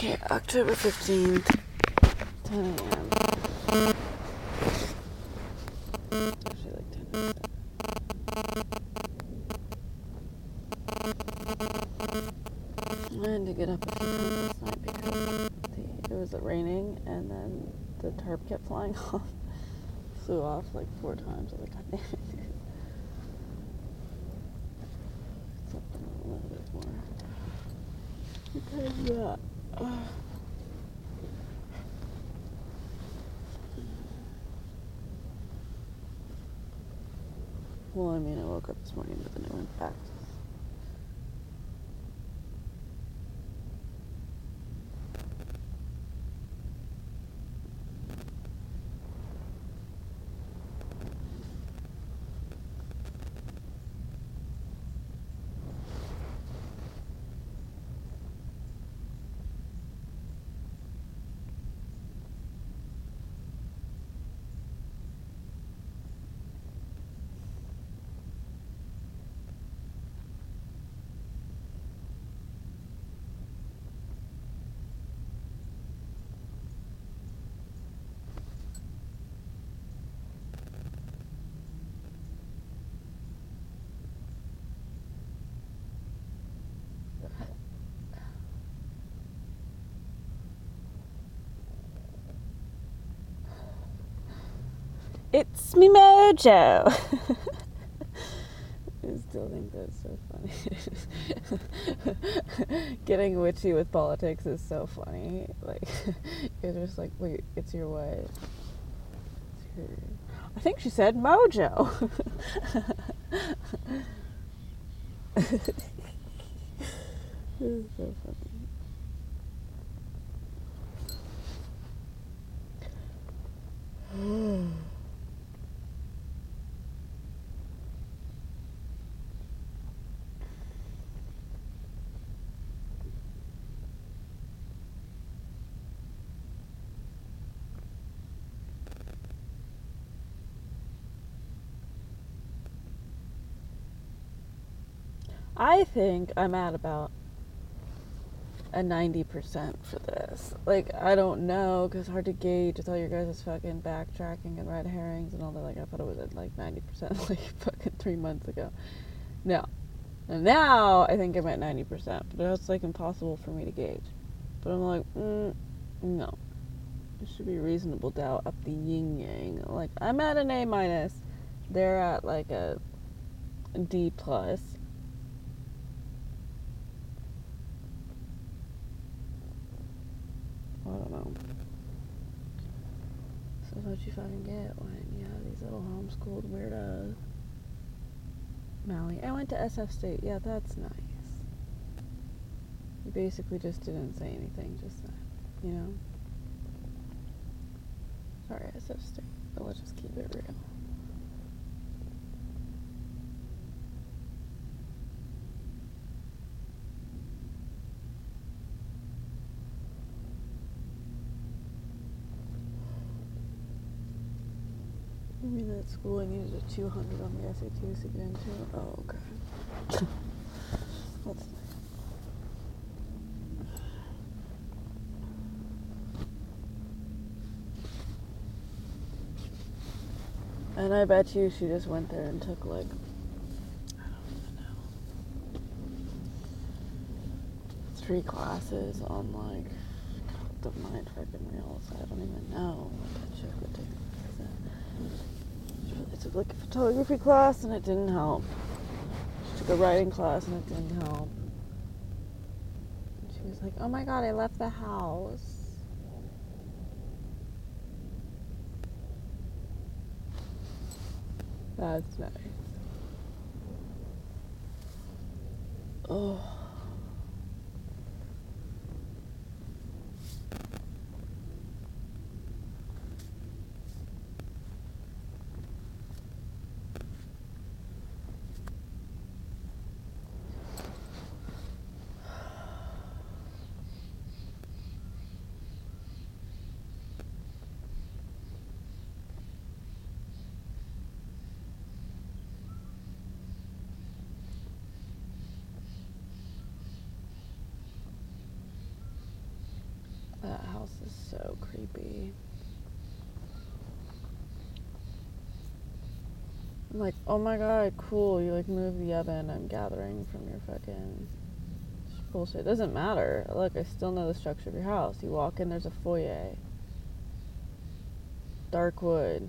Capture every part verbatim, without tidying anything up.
Okay, October fifteenth, ten a.m. Actually, like ten oh seven. I had to get up a few times last night because the, it was raining and then the tarp kept flying off. Flew off like four times. I was like, God damn it, dude. Something a little bit more. Because of that. Uh, well, I mean, I woke up this morning, but then I went back to It's me Mojo. I still think that's so funny. Getting witchy with politics is so funny. Like, you're just like, wait, it's your what? It's your... I think she said Mojo. This is so funny. I think I'm at about a ninety percent for this. Like, I don't know, because hard to gauge with all your guys' fucking backtracking and red herrings and all that. Like, I thought it was at like ninety percent like fucking three months ago. No. And now I think I'm at ninety percent, but it's like impossible for me to gauge. But I'm like, mm, no. There should be reasonable doubt up the yin yang. Like, I'm at an A minus. They're at like a D plus. I don't know. So that's what you fucking get when you have these little homeschooled weirdos. Maui. I went to S F State. Yeah, that's nice. You basically just didn't say anything just then, you know? Sorry, S F State, but let's just keep it real. You mean that school I needed a two hundred on the S A Ts to get into? Oh, okay. That's nice. And I bet you she just went there and took like, I don't even know, three classes on like, the mind fucking reels. I don't even know what that chick would take. She took like a photography class and it didn't help. She took a writing class and it didn't help. And she was like, oh my god, I left the house. That's nice. Oh. This is so creepy. I'm like, oh my god, cool, you like move the oven I'm gathering from your fucking bullshit. It doesn't matter. Look, I still know the structure of your house. You walk in, there's a foyer. Dark wood.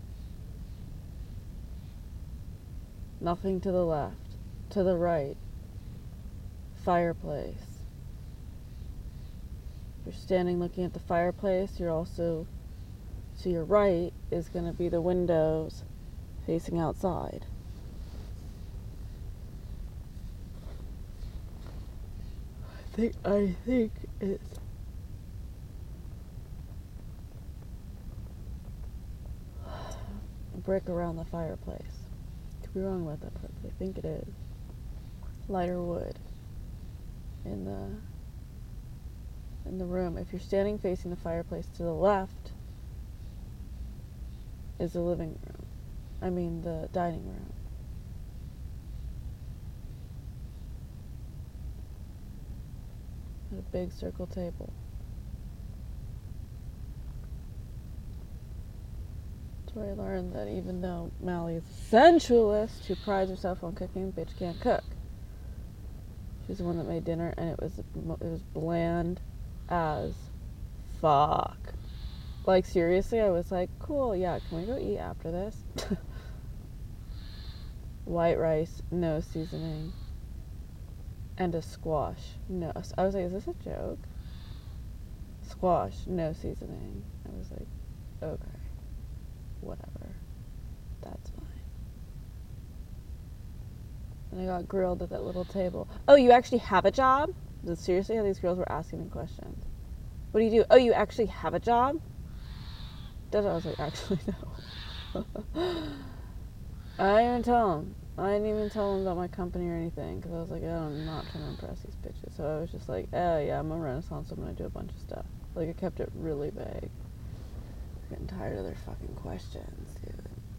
Nothing to the left. To the right. Fireplace. If you're standing looking at the fireplace, you're also, to your right is going to be the windows facing outside. I think, I think it's a brick around the fireplace. Could be wrong about that part, but I think it is. Lighter wood in the in the room. If you're standing facing the fireplace, to the left is the living room. I mean the dining room. A big circle table. That's where I learned that even though Mally is a sensualist who prides herself on cooking, bitch can't cook. She's the one that made dinner, and it was it was bland as fuck. Like, seriously, I was like, cool, yeah, can we go eat after this? White rice, no seasoning. And a squash. No. I was like, is this a joke? Squash, no seasoning. I was like, okay. Whatever. That's fine. And I got grilled at that little table. Oh, you actually have a job? That's seriously how these girls were asking me questions. What do you do? Oh, you actually have a job? I was like, actually, no. I didn't even tell them. I didn't even tell them about my company or anything, because I was like, oh, I'm not trying to impress these bitches. So I was just like, oh yeah, I'm a Renaissance, I'm going to do a bunch of stuff. Like, I kept it really vague. I'm getting tired of their fucking questions, dude.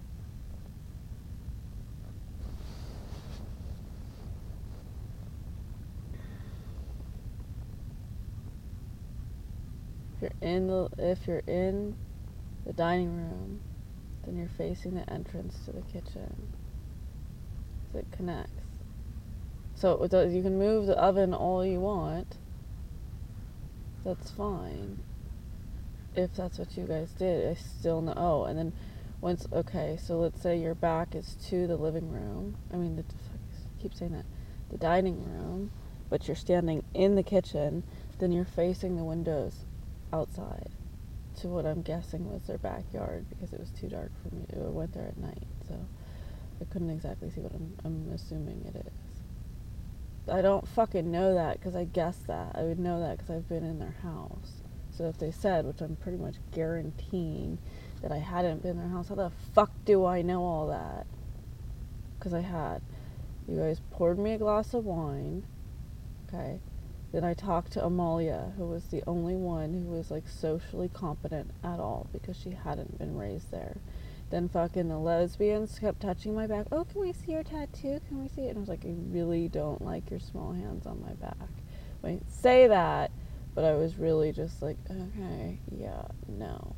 If you're in the, if you're in the dining room, then you're facing the entrance to the kitchen. So it connects. So it does, you can move the oven all you want. That's fine. If that's what you guys did. I still know. Oh, and then once, okay, so let's say your back is to the living room. I mean, the, I keep saying that. The dining room, but you're standing in the kitchen, then you're facing the windows outside to what I'm guessing was their backyard, because it was too dark for me. I went there at night, so I couldn't exactly see what I'm, I'm assuming it is. I don't fucking know that because I guessed that. I would know that because I've been in their house. So if they said, which I'm pretty much guaranteeing that I hadn't been in their house, how the fuck do I know all that? Because I had. You guys poured me a glass of wine, okay? Then I talked to Amalia, who was the only one who was like socially competent at all because she hadn't been raised there. Then fucking the lesbians kept touching my back. Oh, can we see your tattoo? Can we see it? And I was like, I really don't like your small hands on my back. I didn't say that, but I was really just like, okay, yeah, no.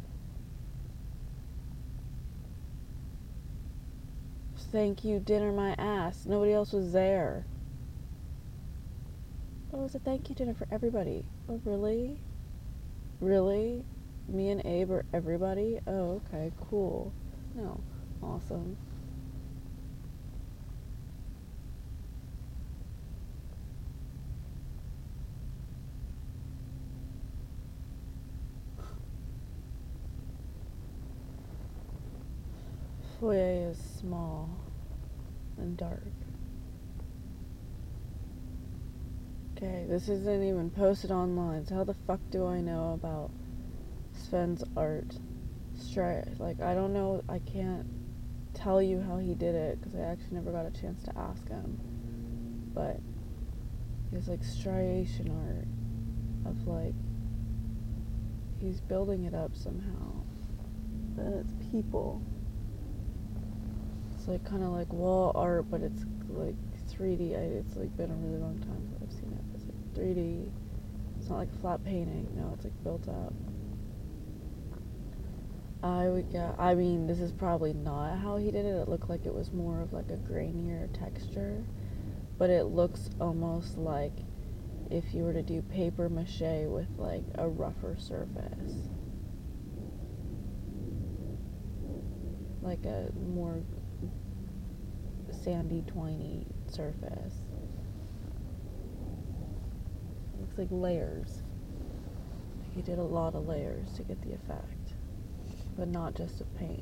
Thank you, dinner my ass. Nobody else was there. Oh, it was a thank you dinner for everybody. Oh, really? Really? Me and Abe are everybody? Oh, okay, cool. No, awesome. Foyer is small and dark. Okay, this isn't even posted online, so how the fuck do I know about Sven's art? Stri- like, I don't know, I can't tell you how he did it, because I actually never got a chance to ask him. But he has, like, striation art of, like, he's building it up somehow. Then it's people. It's, like, kind of like wall art, but it's, like, three D. I, it's, like, been a really long time since I've seen it. It's, like, three D It's not like a flat painting. No, it's like built up. I would get, I mean, this is probably not how he did it. It looked like it was more of like a grainier texture, but it looks almost like if you were to do paper mache with like a rougher surface. Like a more sandy, twiny surface. It looks like layers. Like he did a lot of layers to get the effect. But not just of paint.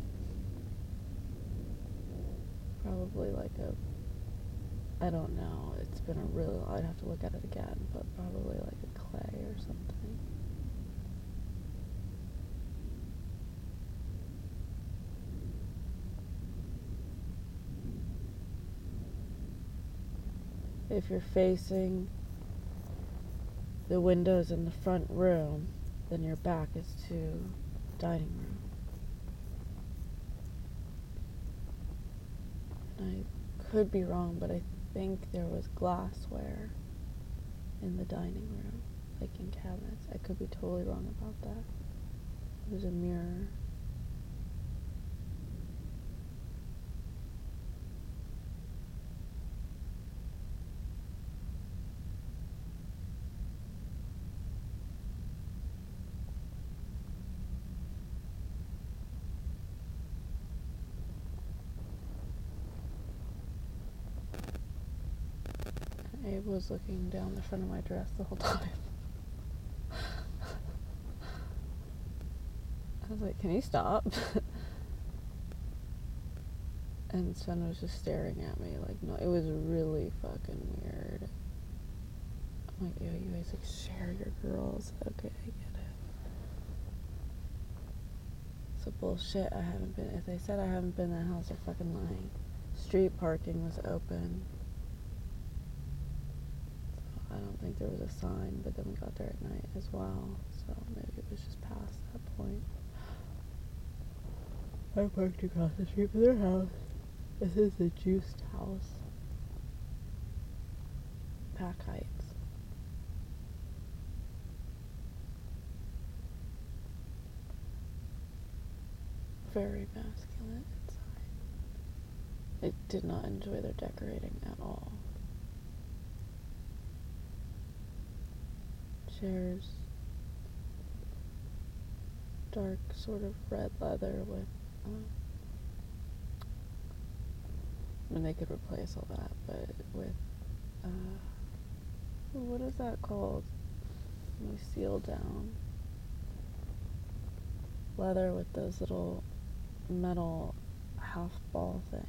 Probably like a, I don't know, it's been a real, I'd have to look at it again, but probably like a clay or something. If you're facing the windows in the front room, then your back is to dining room. And I could be wrong, but I think there was glassware in the dining room, like in cabinets. I could be totally wrong about that. There's a mirror. Abe was looking down the front of my dress the whole time. I was like, can you stop? And Sven was just staring at me like, no, it was really fucking weird. I'm like, yo, you guys like share your girls. Okay, I get it. So bullshit, I haven't been, if they said I haven't been in that house, they're fucking lying. Street parking was open. I don't think there was a sign, but then we got there at night as well, so maybe it was just past that point. I parked across the street from their house. This is the Juiced house. Pack Heights. Very masculine inside. I did not enjoy their decorating at all. Chairs, dark sort of red leather with, um, I mean they could replace all that, but with, uh, what is that called? When you seal down. Leather with those little metal half ball things.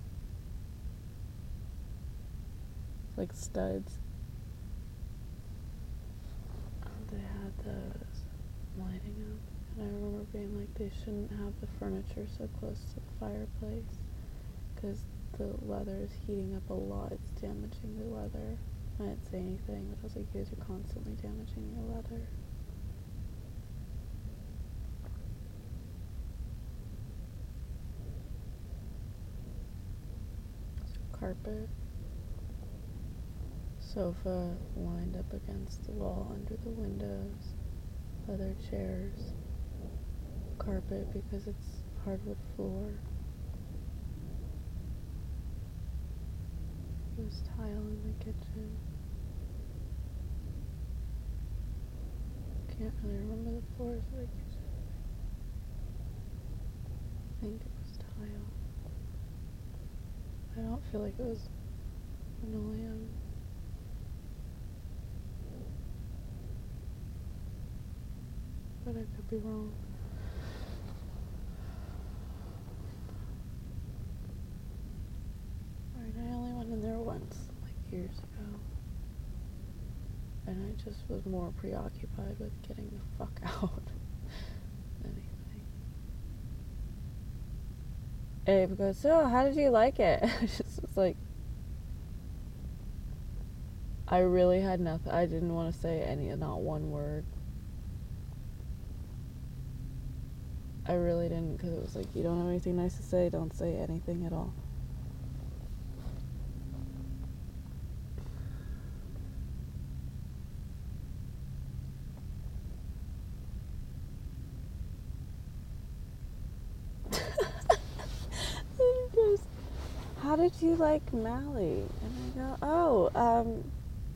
It's like studs. They had those lighting up, and I remember being like, they shouldn't have the furniture so close to the fireplace because the leather is heating up a lot. It's damaging the leather. I didn't say anything, but I was like, you guys are constantly damaging your leather. So carpet. Sofa lined up against the wall under the windows, leather chairs, carpet because it's hardwood floor. There's tile in the kitchen. Can't really remember the floors of the kitchen. I think it was tile. I don't feel like it was linoleum. But I could be wrong. Alright, I only went in there once, like years ago. And I just was more preoccupied with getting the fuck out than anything. Abe goes, so how did you like it? I just was like, I really had nothing. I didn't want to say any, not one word. I really didn't, because it was like, you don't have anything nice to say, don't say anything at all. how did you like Mally? And I go, oh, um,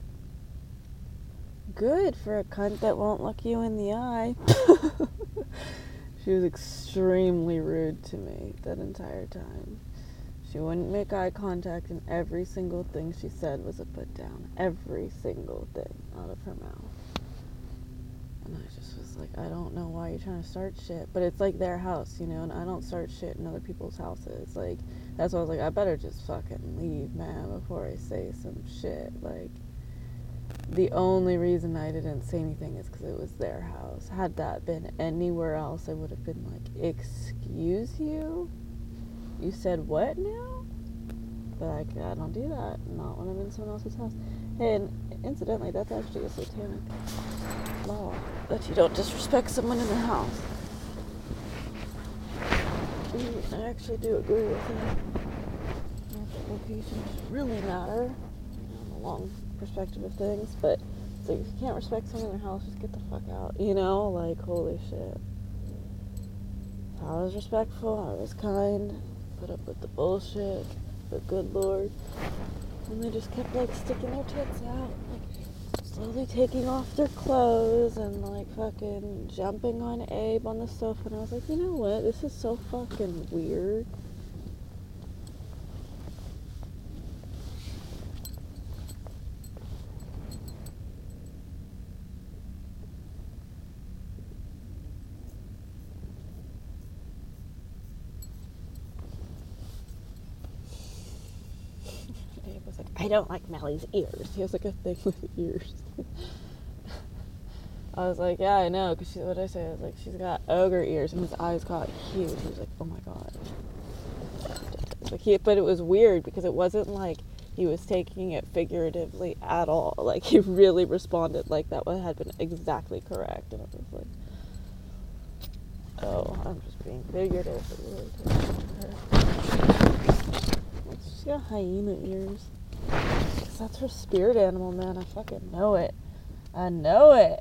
good for a cunt that won't look you in the eye. She was extremely rude to me that entire time. She wouldn't make eye contact, and every single thing she said was a put down. Every single thing out of her mouth. And I just was like, I don't know why you're trying to start shit. But it's like their house, you know, and I don't start shit in other people's houses. Like, that's why I was like, I better just fucking leave, man, before I say some shit. Like, the only reason I didn't say anything is because it was their house. Had that been anywhere else, I would have been like, excuse you? You said what now? But like, I don't do that. Not when I'm in someone else's house. And incidentally, that's actually a satanic law, that you don't disrespect someone in their house. I actually do agree with that. Not that locations really matter on the long perspective of things, but it's like, if you can't respect someone in their house, just get the fuck out, you know? Like, holy shit. I was respectful, I was kind, put up with the bullshit, but good Lord. And they just kept like sticking their tits out, like slowly taking off their clothes and like fucking jumping on Abe on the sofa. And I was like, you know what? This is so fucking weird. I don't like Mally's ears. He has like a thing with ears. I was like, yeah, I know, because what did I say? I was like, she's got ogre ears, and his eyes got huge. He was like, oh my god. Like he, but it was weird because it wasn't like he was taking it figuratively at all. Like he really responded like that had been exactly correct, and it was like, oh, I'm just being figurative. It really like, she's got hyena ears. Cause that's her spirit animal, man. I fucking know it. I know it.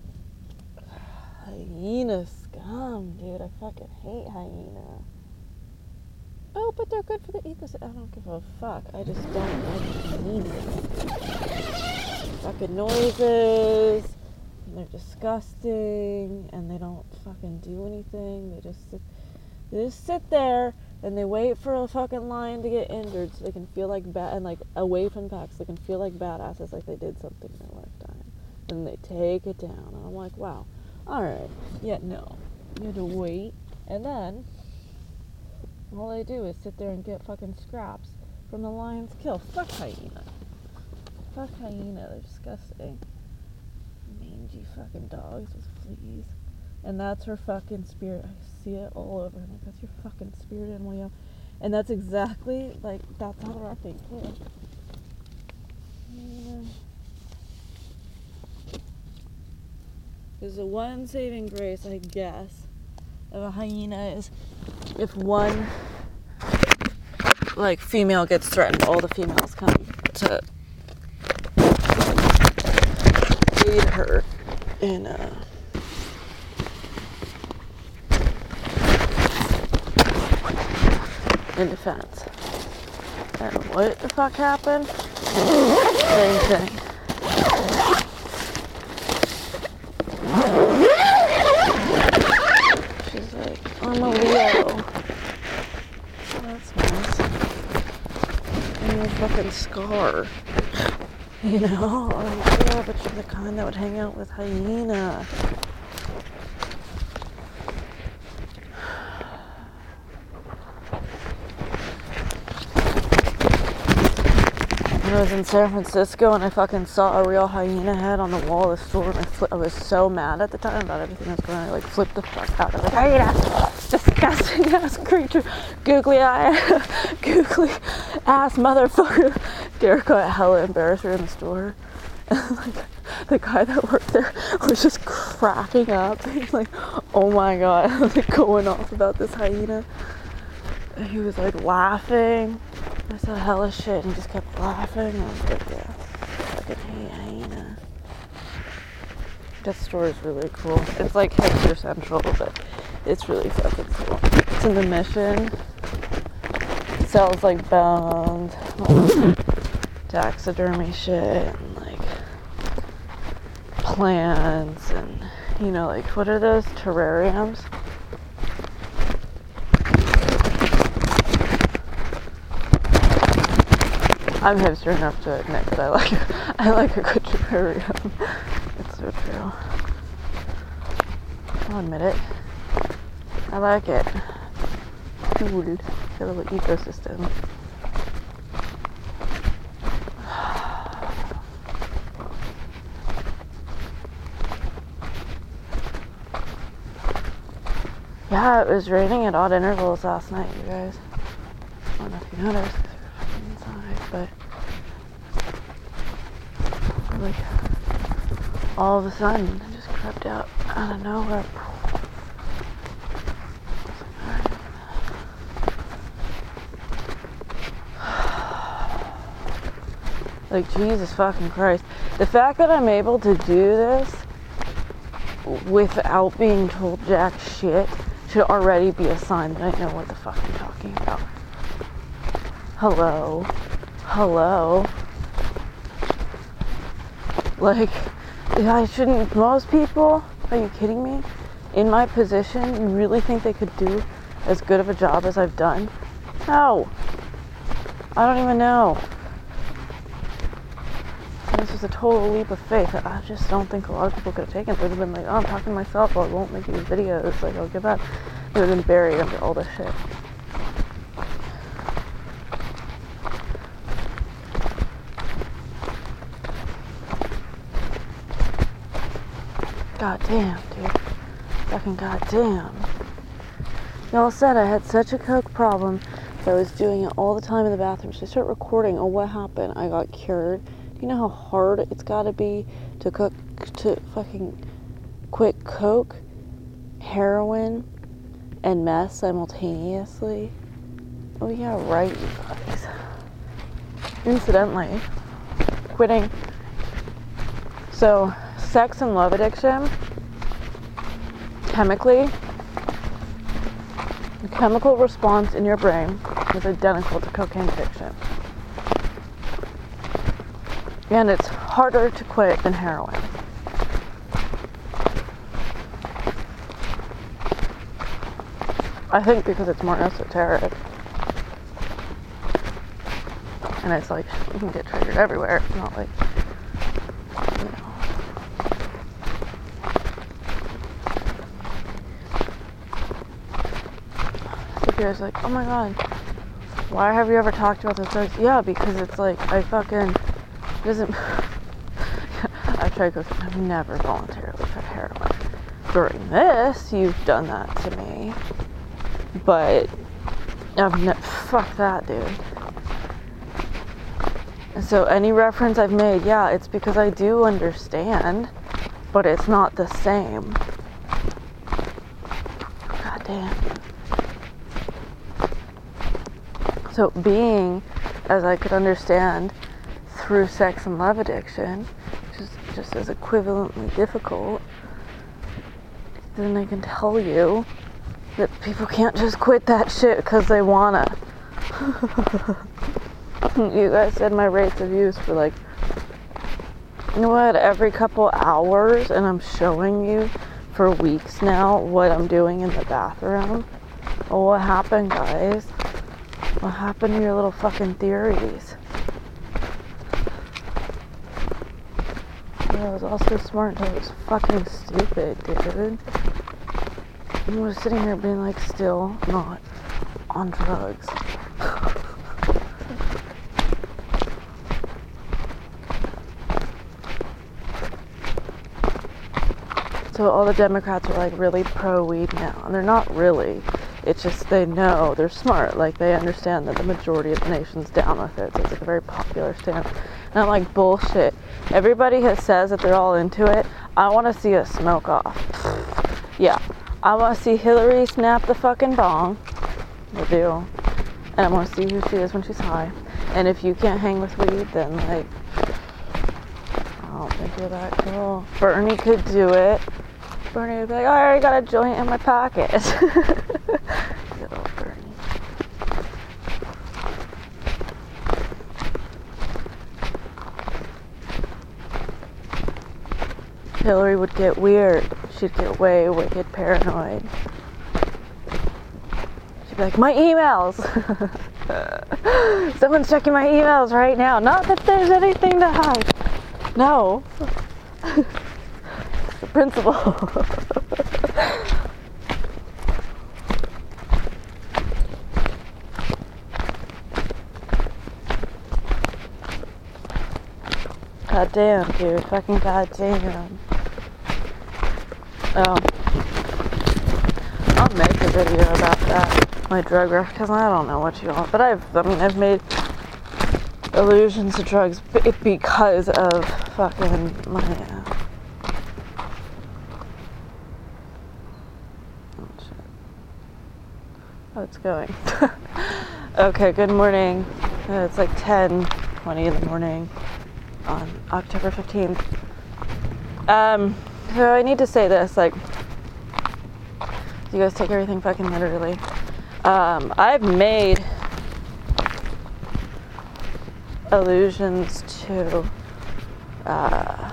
Hyena scum, dude. I fucking hate hyena. Oh, but they're good for the ecosystem. I don't give a fuck. I just don't like hyenas. Fucking noises. And they're disgusting. And they don't fucking do anything. They just sit, they just sit there. And they wait for a fucking lion to get injured so they can feel like bad, and like away from packs, so they can feel like badasses, like they did something in their lifetime. And they take it down. And I'm like, wow, alright. Yeah, no. You have to wait. And then, all they do is sit there and get fucking scraps from the lion's kill. Fuck hyena. Fuck hyena. They're disgusting. Mangy fucking dogs with fleas. And that's her fucking spirit. I see it all over. I'm like, that's your fucking spirit animal, yo. And that's exactly, like, that's how they're acting, too. Because the one saving grace, I guess, of a hyena is if one, like, female gets threatened, all the females come to aid her in, uh, in defense. And what the fuck happened? Same thing. She's like, I'm a Leo. Oh, that's nice. And a fucking scar. You know? I'm like, yeah, but you're the kind that would hang out with hyena. I was in San Francisco and I fucking saw a real hyena head on the wall of the store, and I, fl- I was so mad at the time about everything that was going on. I like flipped the fuck out. I was like, hyena, disgusting ass creature, googly eye, googly ass motherfucker. Derek got hella embarrassed. We were in the store, and like the guy that worked there was just cracking up. He's like, oh my god, I was like going off about this hyena. And he was like laughing. I said hella shit and he just kept laughing. I was like, yeah, fucking hate hyena. That store is really cool. It's like hipster central, but it's really fucking cool. It's in the Mission. sells like bones, taxidermy shit, and like plants, and you know, like what are those terrariums? I'm hipster enough to admit that I like I like a good terrarium. It's so true. I'll admit it. I like it. Cool. A little ecosystem. Yeah, it was raining at odd intervals last night, you guys. I don't know if you noticed because we were fucking inside, but like all of a sudden it just crept out out of nowhere. Like, Jesus fucking Christ. The fact that I'm able to do this without being told jack shit should already be a sign that I know what the fuck I'm talking about. Hello. Hello. Like, I shouldn't, most people, are you kidding me? In my position, you really think they could do as good of a job as I've done? No. I don't even know. This was a total leap of faith. I just don't think a lot of people could have taken it. They would have been like, oh, I'm talking to myself, or I won't make these videos. Like, I'll give up. They would have been buried under all this shit. God damn, dude. Fucking goddamn. Y'all said I had such a coke problem that I was doing it all the time in the bathroom. So I start recording. Oh, what happened? I got cured. Do you know how hard it's gotta be to cook, to fucking quit coke, heroin, and meth simultaneously? Oh yeah, right, you guys. Incidentally, quitting. So, sex and love addiction, chemically, the chemical response in your brain is identical to cocaine addiction. And it's harder to quit than heroin. I think because it's more esoteric. And it's like, you can get triggered everywhere. It's not like, you know. So if you're just like, oh my god, why have you ever talked about this? Like, yeah, because it's like, I fucking, it doesn't, I've tried cocaine, I've never voluntarily tried heroin. During this, you've done that to me. But, I've ne- fuck that, dude. And so any reference I've made, yeah, it's because I do understand, but it's not the same. God damn. So being, as I could understand, through sex and love addiction, which is just as equivalently difficult, then I can tell you that people can't just quit that shit because they wanna. You guys said my rates of use were like, you know what, every couple hours, and I'm showing you for weeks now what I'm doing in the bathroom. Well, what happened, guys? What happened to your little fucking theories? Yeah, I was also smart until I was fucking stupid, dude. I was sitting here being like, still not on drugs. So all the Democrats are like really pro-weed now, and they're not really. It's just they know, they're smart, like they understand that the majority of the nation's down with it, so it's like a very popular stance. And I'm like, bullshit. Everybody has says that they're all into it. I want to see a smoke off. Yeah, I want to see Hillary snap the fucking bong. I do. And I want to see who she is when she's high. And if you can't hang with weed, then like, I don't think you're that cool. Bernie could do it. Bernie would be like, oh, I already got a joint in my pocket. Good old Bernie. Hillary would get weird. She'd get way wicked paranoid. She'd be like, my emails! Someone's checking my emails right now. Not that there's anything to hide. No. It's the principle. God damn, dude. Fucking goddamn. Oh. I'll make a video about that. My drug rush, because I don't know what you want. But I've, I mean, I've made allusions to drugs b- because of fucking my, uh, oh shit. Oh, it's going. Okay, good morning. Uh, it's like ten twenty in the morning on October fifteenth. Um, so I need to say this, like, you guys take everything fucking literally. Um, I've made allusions to uh,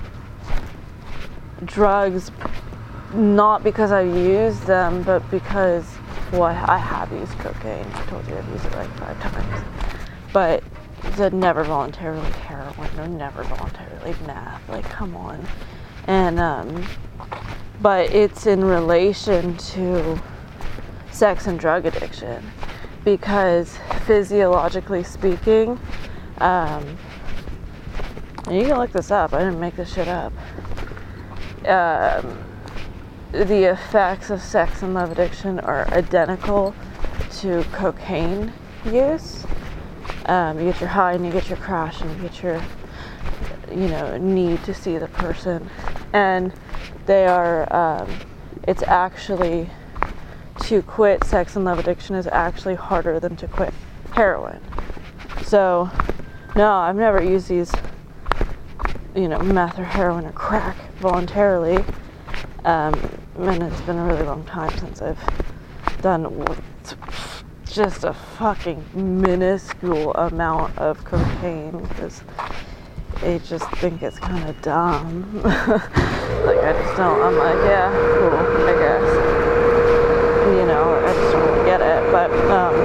drugs, not because I use them, but because, well, I have used cocaine. I told you I've used it like five times. But the never voluntarily heroin or never voluntarily meth. Like, come on. And, um, but it's in relation to sex and drug addiction. Because physiologically speaking, um, and you can look this up, I didn't make this shit up. Um, the effects of sex and love addiction are identical to cocaine use. Um, you get your high and you get your crash and you get your, you know, need to see the person. And they are, um, it's actually, to quit sex and love addiction is actually harder than to quit heroin. So, no, I've never used these, you know, meth or heroin or crack voluntarily. Um, and it's been a really long time since I've done just a fucking minuscule amount of cocaine, because I just think it's kind of dumb. Like, I just don't, I'm like, yeah, cool, I guess. You know, I just don't really get it, but, um,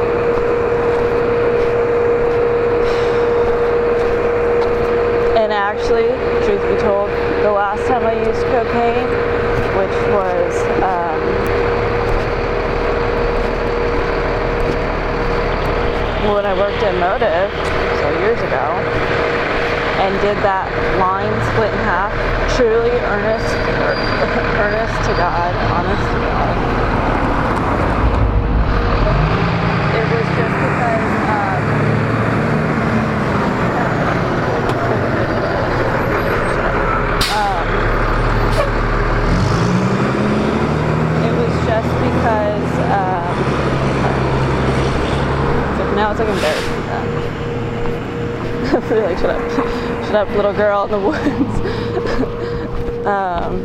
and actually, truth be told, the last time I used cocaine, which was, um, when I worked at Motive, so years ago, and did that line split in half, truly earnest, er, earnest to God, honest to God. It was just because, um, um, it was just because, um, now it's like embarrassing then. I feel like, shut up, shut up, little girl in the woods. um,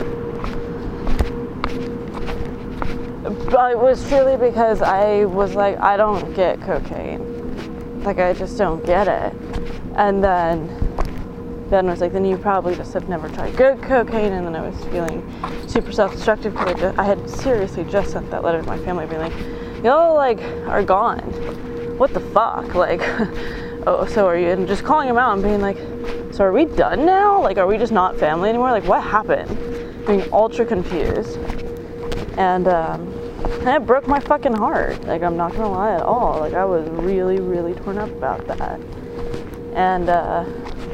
but it was truly because I was like, I don't get cocaine. Like, I just don't get it. And then Ben was like, then you probably just have never tried good cocaine. And then I was feeling super self-destructive because I, just, I had seriously just sent that letter to my family being like, y'all like are gone. What the fuck? Like, oh, so are you? And just calling him out and being like, so are we done now? Like, are we just not family anymore? Like, what happened? Being ultra confused. And, um, and it broke my fucking heart. Like, I'm not gonna lie at all. Like, I was really, really torn up about that. And, uh,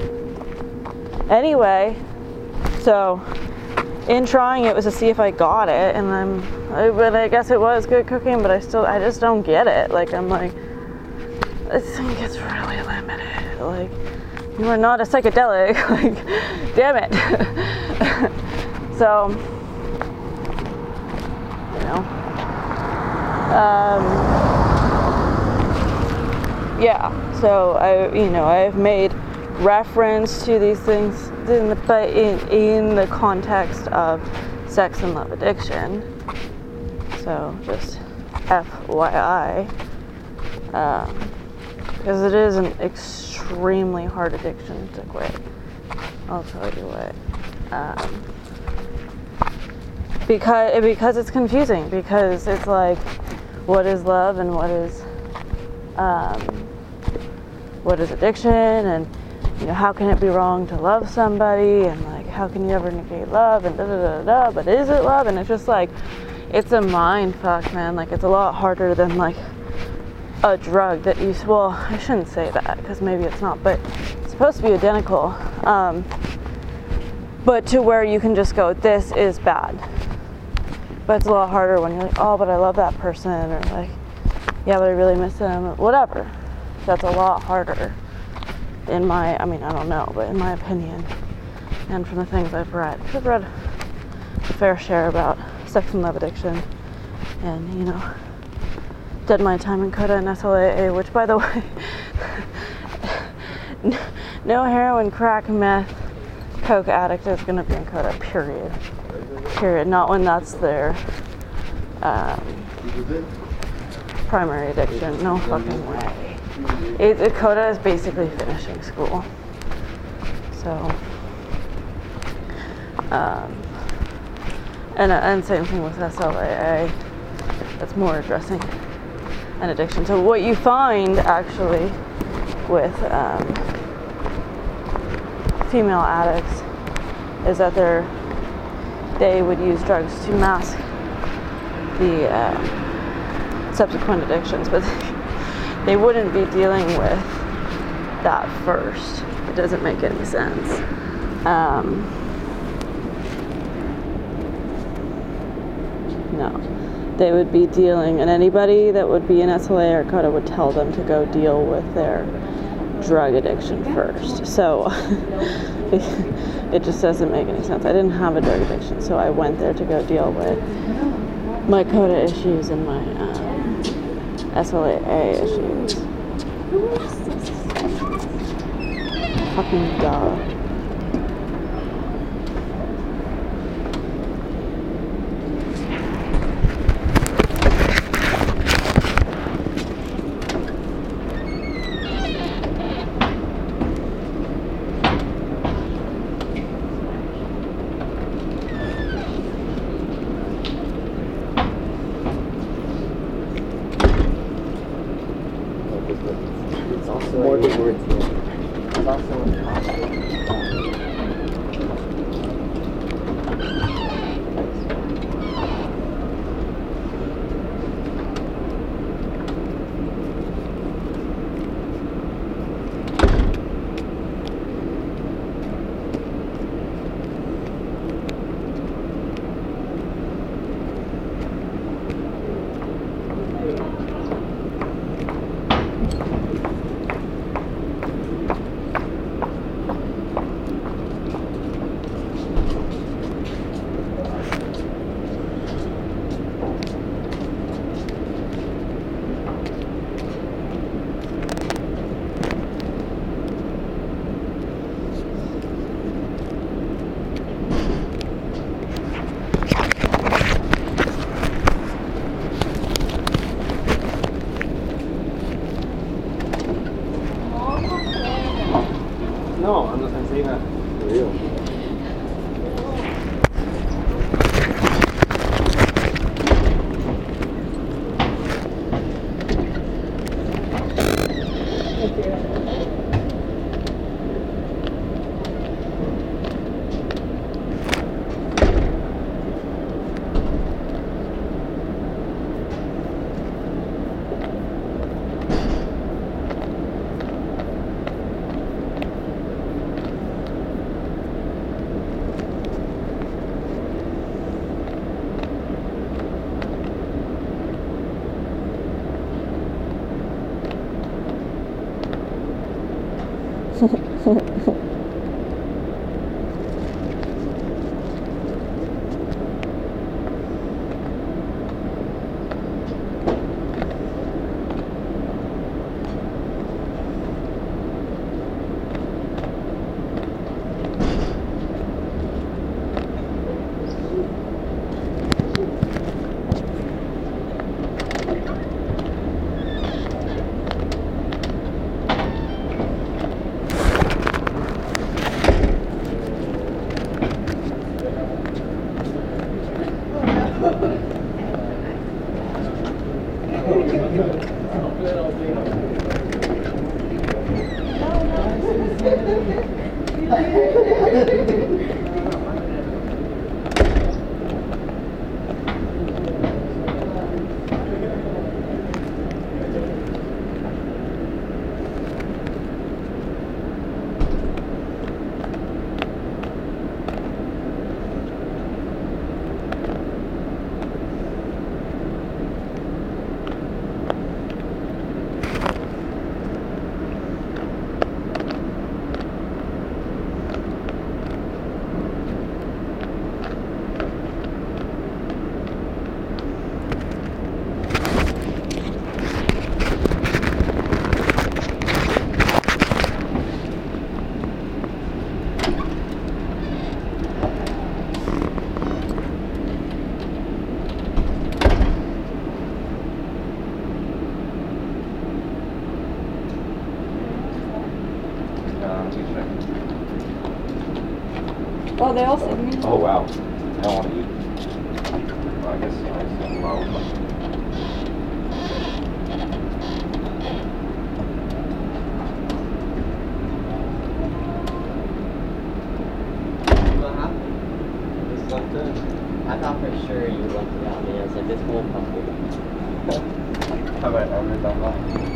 anyway, so, in trying it was to see if I got it, and I'm, I, but I guess it was good cocaine, but I still, I just don't get it. Like, I'm like, this thing gets really limited. Like, you are not a psychedelic. Like, damn it. So, you know, um, yeah. So I, you know, I've made reference to these things in the, but in in the context of sex and love addiction. So just F Y I. Um, because it is an extremely hard addiction to quit. I'll tell you what. Um, because because it's confusing, because it's like, what is love and what is um, what is addiction, and you know, how can it be wrong to love somebody, and like, how can you ever negate love, and da da da da. But is it love? And it's just like, it's a mind fuck, man. Like, it's a lot harder than like a drug that you, well, I shouldn't say that because maybe it's not, but it's supposed to be identical. Um, but to where you can just go, this is bad. But it's a lot harder when you're like, oh, but I love that person, or like, yeah, but I really miss them, or whatever. That's a lot harder in my, I mean, I don't know, but in my opinion, and from the things I've read. I've read a fair share about sex and love addiction, and, you know, did my time in CODA and S L A A, which, by the way, no heroin, crack, meth, coke addict is going to be in CODA, period. Period. Not when that's their um, primary addiction. No fucking way. It, it, CODA is basically finishing school. So, um, and, and same thing with S L A A. That's more addressing an addiction. So what you find actually with um, female addicts is that they're they would use drugs to mask the uh, subsequent addictions, but they wouldn't be dealing with that first. It doesn't make any sense. Um, no. They would be dealing, and anybody that would be in S L A or CODA would tell them to go deal with their drug addiction first. So it just doesn't make any sense. I didn't have a drug addiction, so I went there to go deal with my CODA issues and my um, S L A A issues. Fucking duh. No, I'm not saying that for real. they all sitting here? Oh, wow. I don't want to eat. Well, I guess I said well, but... What happened? Just left it. I thought for sure you left it out, man. I was like, this won't fucking. Have I ever done that?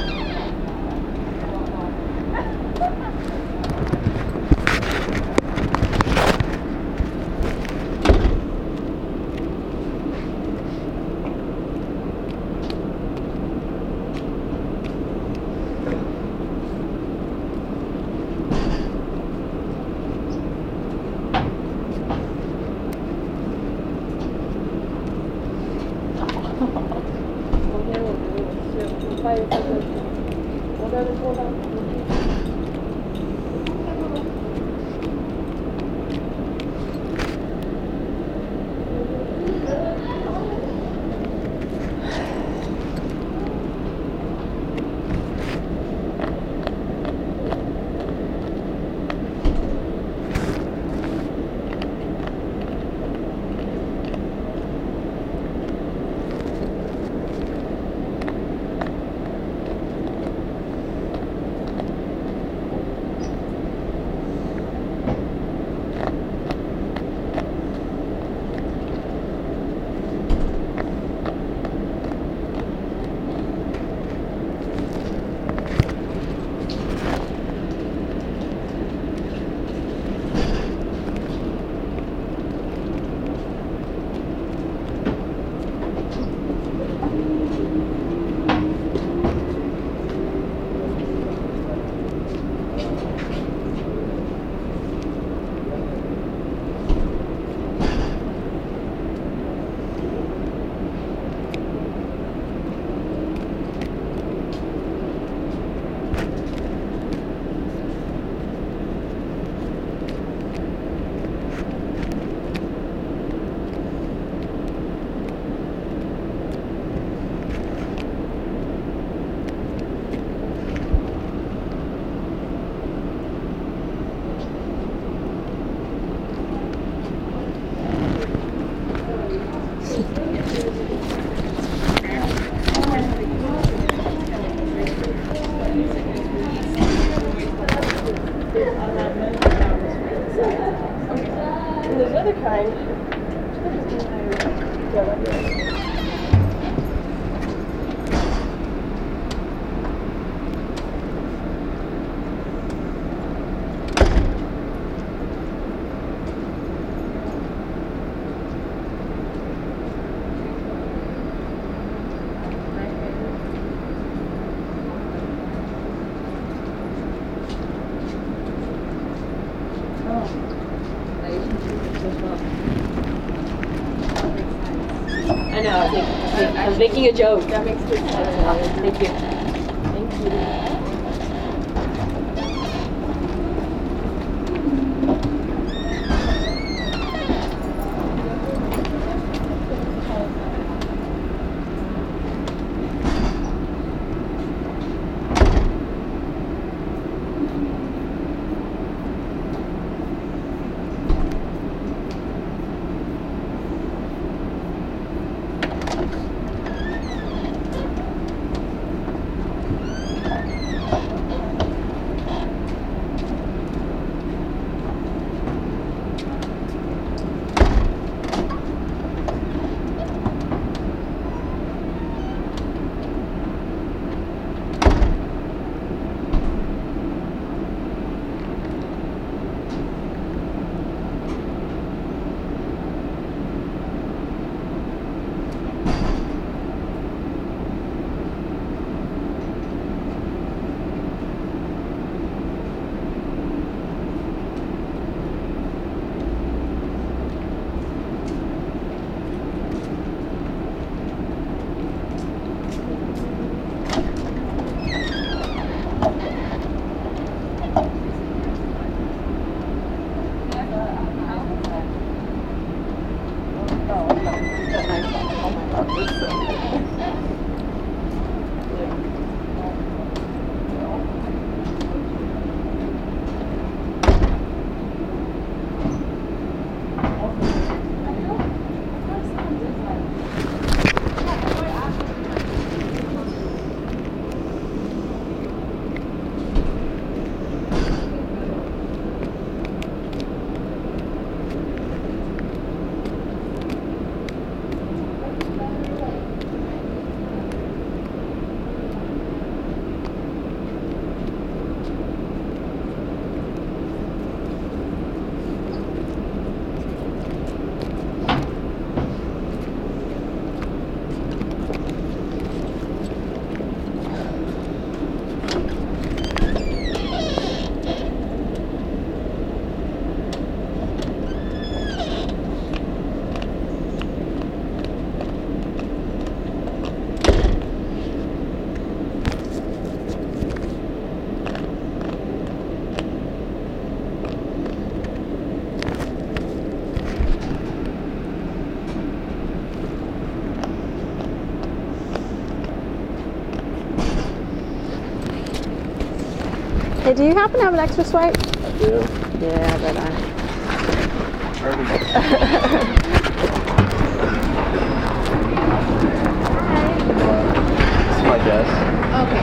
There's another kind. I know, I think, I think I was making a joke. That makes good sense. Thank you. Thank you. Hey, do you happen to have an extra swipe? I do. Yeah, I bet I. This is my guess. Okay.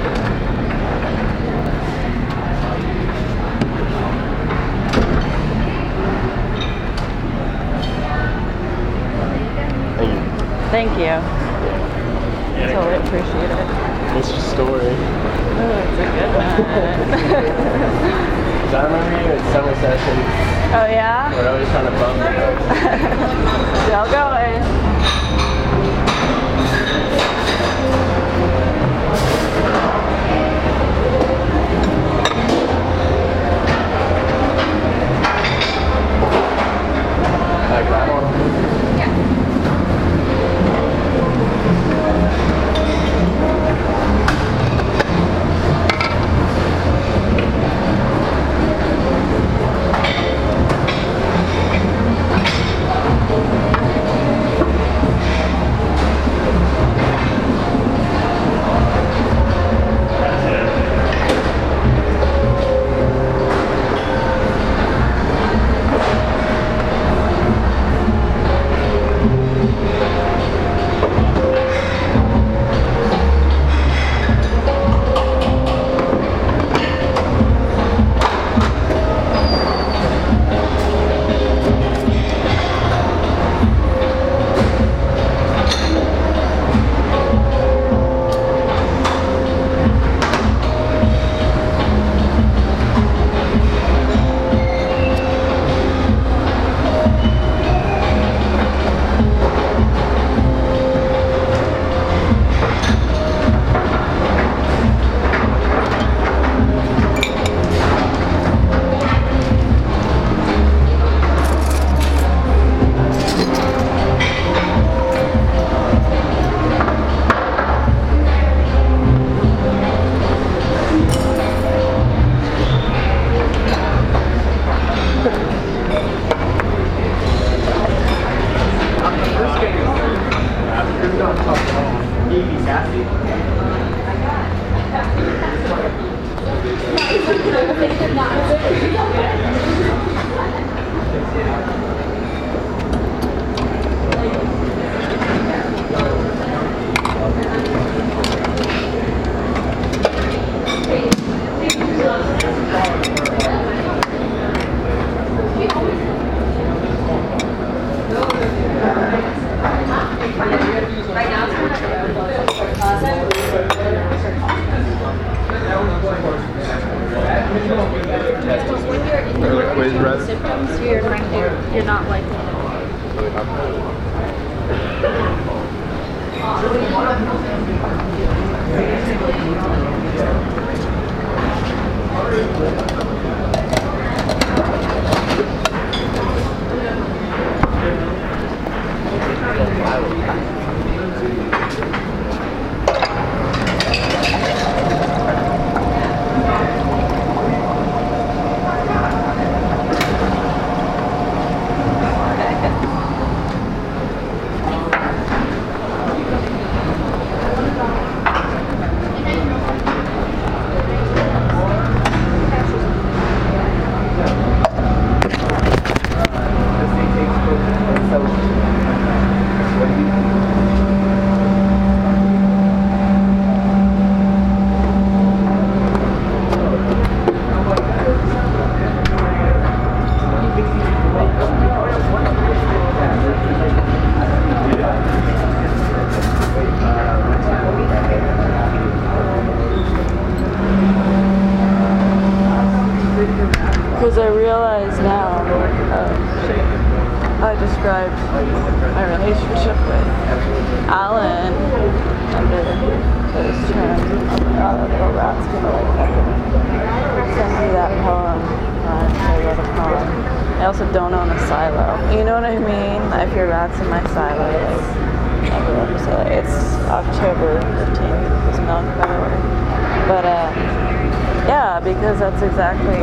Thank you. Thank you. Totally appreciate it. What's your story? Oh, it's a good one. I remember you at summer session. Oh, yeah? We're always trying to bum me. Y'all going. Like, I don't Quiz rep. Symptoms, you're not, you're not likely to. Because I realize now, uh, I described my relationship with Alan under those terms. Oh, that little rat's gonna like fucking send me that poem. Uh, I wrote a poem. I also don't own a silo. You know what I mean? If your rat's in my silo, like, never own a silo. It's October fifteenth, this milk, by the way. But, uh, yeah, because that's exactly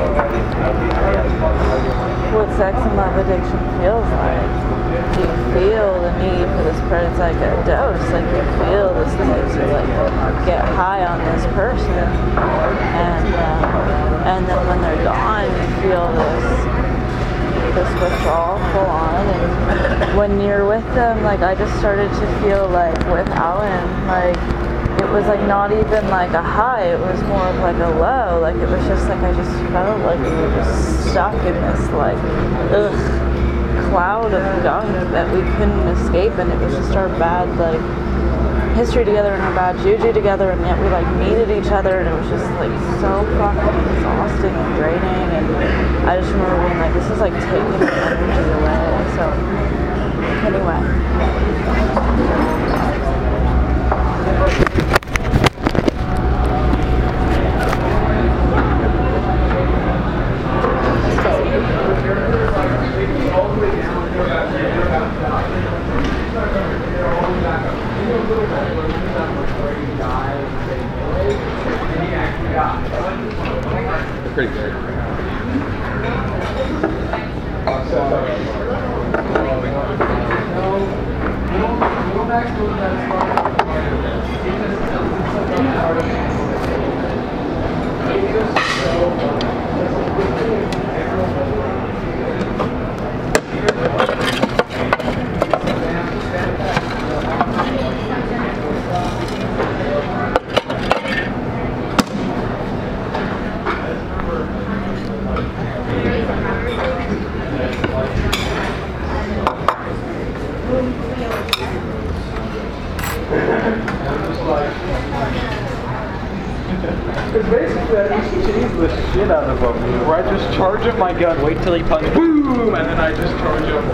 what sex and love addiction feels like. You feel the need for this but it's like a dose. Like you feel this need to like get high on this person, and uh, and then when they're gone, you feel this this withdrawal full on. And when you're with them, like I just started to feel like with Alan, like it was like not even like a high. It was more of like a low. Like it was just like I just felt like we were just stuck in this like ugh. cloud of gunk that we couldn't escape, and it was just our bad like history together and our bad juju together, and yet we like needed each other, and it was just like so fucking exhausting and draining. And I just remember being like, this is like taking my energy away. So anyway. Pretty good. Because basically I just cheese the shit out of him. Where I just charge up my gun, wait till he punches, boom, and then I just charge up.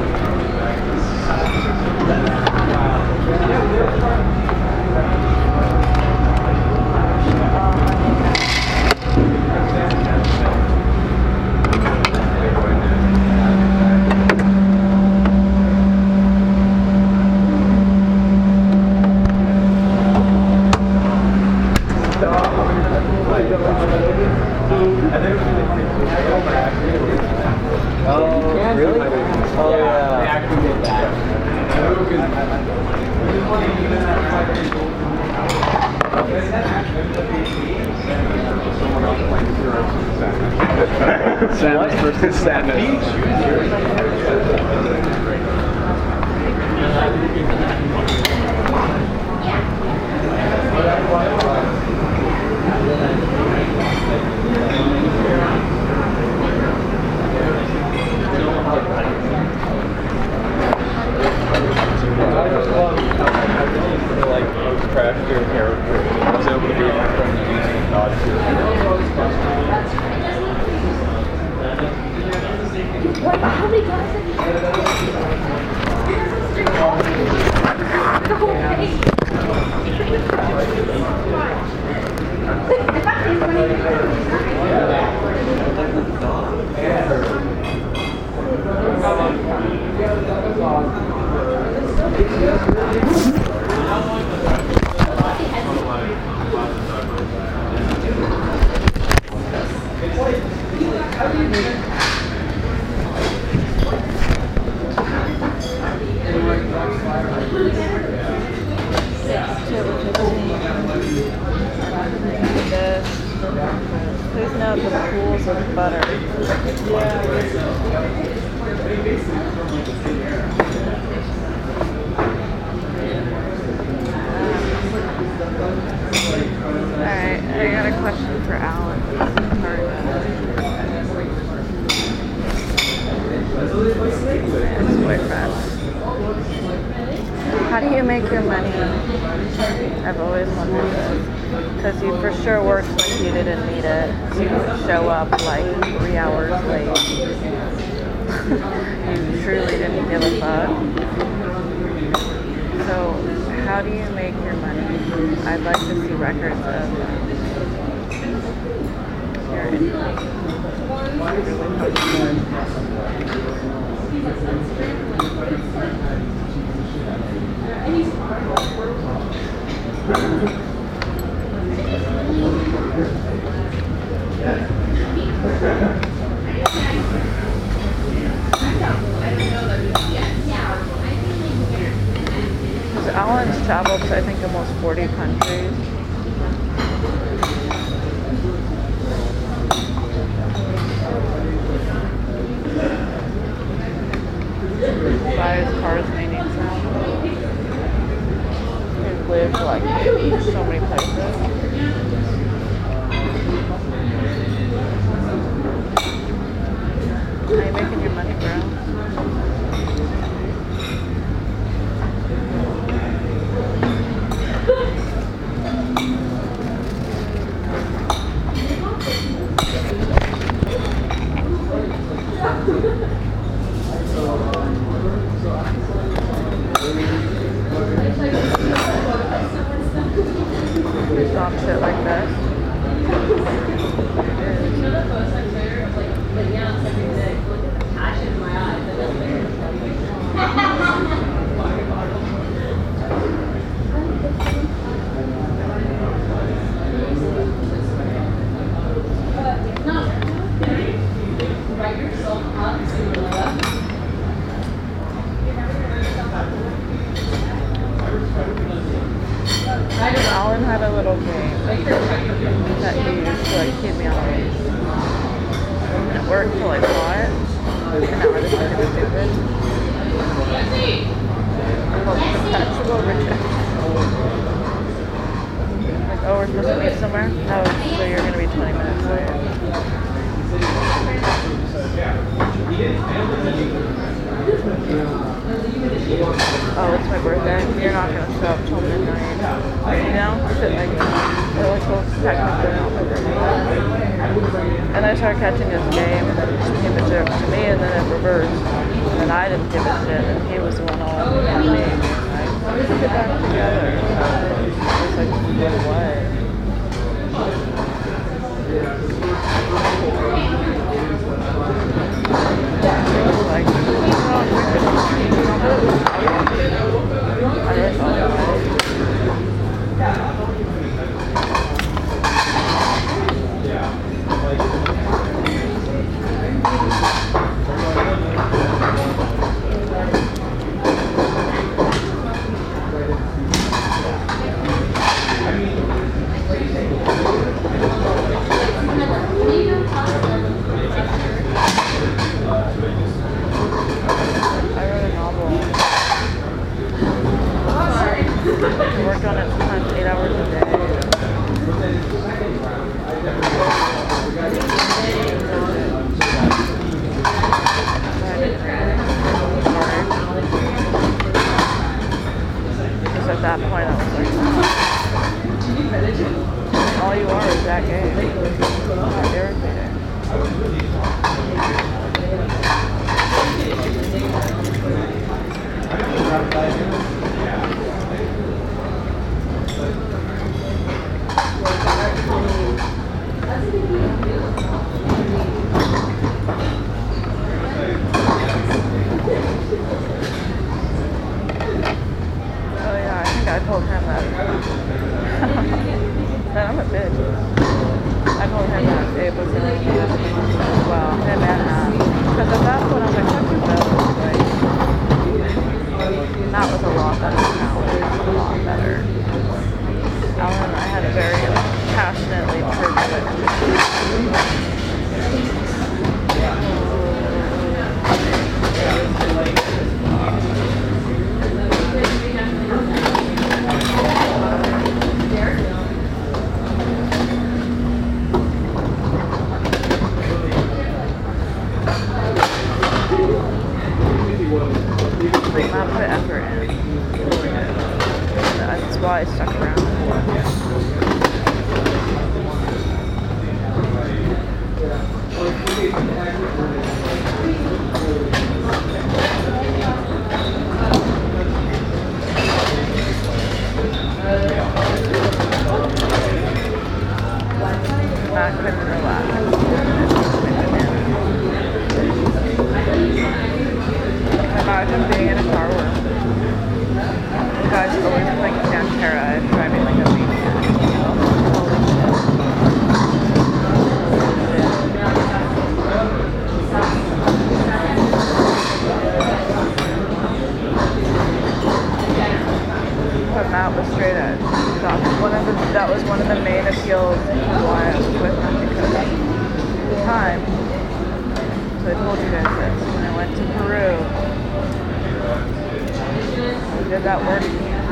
Oh, really? Oh, yeah. Sadness versus sadness. Like most crafty character, I was able to be my friend using God to What? How many guys have Please note the pools of butter. Alright, I got a question for Alan. His boyfriend. How do you make your money? I've always wondered this. Because you for sure worked like you didn't need it. You show up like three hours late. You truly didn't give a fuck. So how do you make your money? I'd like to see records of your income. Alan's traveled to I think almost forty countries. Buy his cars when he needs them. He's lived like so many places. How are you making your money, bro? Stop shit like this. Alan had a little game that he used to like keep me on a leash. And it worked till I saw it. And now I just think it's stupid. It's called perpetual rejection. Like, oh, we're supposed to meet somewhere? No, so you're going to be twenty minutes late. Oh, it's my birthday. You're not going to show up till midnight. You know? Shit like that. They're like, well, technically not my birthday. And I started catching this game, and then he gave a joke to me, and then it reversed. And then I didn't give a shit, and he was the one all over on me. And like, let's get back together. It was like, what? Like, oh, I really thought it was. I wrote a novel. I worked on it sometimes eight hours a day. Because at that point I was like, all you are is that game. It's not irritating. Oh yeah, I think I told him that. That I'm a bitch. I told him that Abe was in it as well, him and Matt. Because at that point I was like, fuck you both. Like, Matt was a lot better than Alan. It was a lot better. Alan and I had a very passionately turbulent like not put effort in. That's why I stuck around. I couldn't relax. Imagine being in a car where the guy's always playing Pantera and driving like a maniac. Holy shit. but Matt was straight edge. That was one of the that was one of the main appeals of why I was with him because at the time, so I told you guys this, when I went to Peru, I did that work.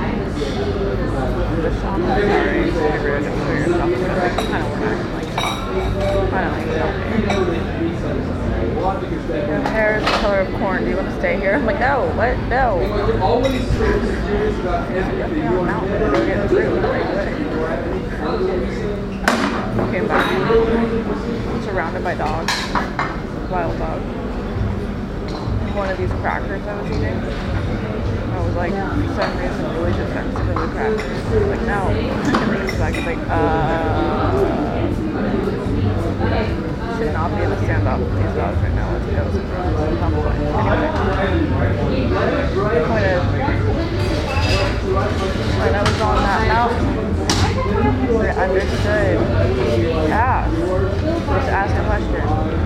The shop was sorry, get rid of for yourself, but I kind of want to act like kind of like self-care. Your hair is the color of corn. Do you want to stay here? I'm like, no, what? No. Came back. Surrounded by dogs. Wild dogs. One of these crackers I was eating. I was like, for some reason, really defensive of the crackers. I was like, no. And he's like, it's like, uh... should not be in a standoff with these dogs right now. Let's go. Not the point. Anyway, the point is, when I was on that mountain, I understood, asked, just asked a question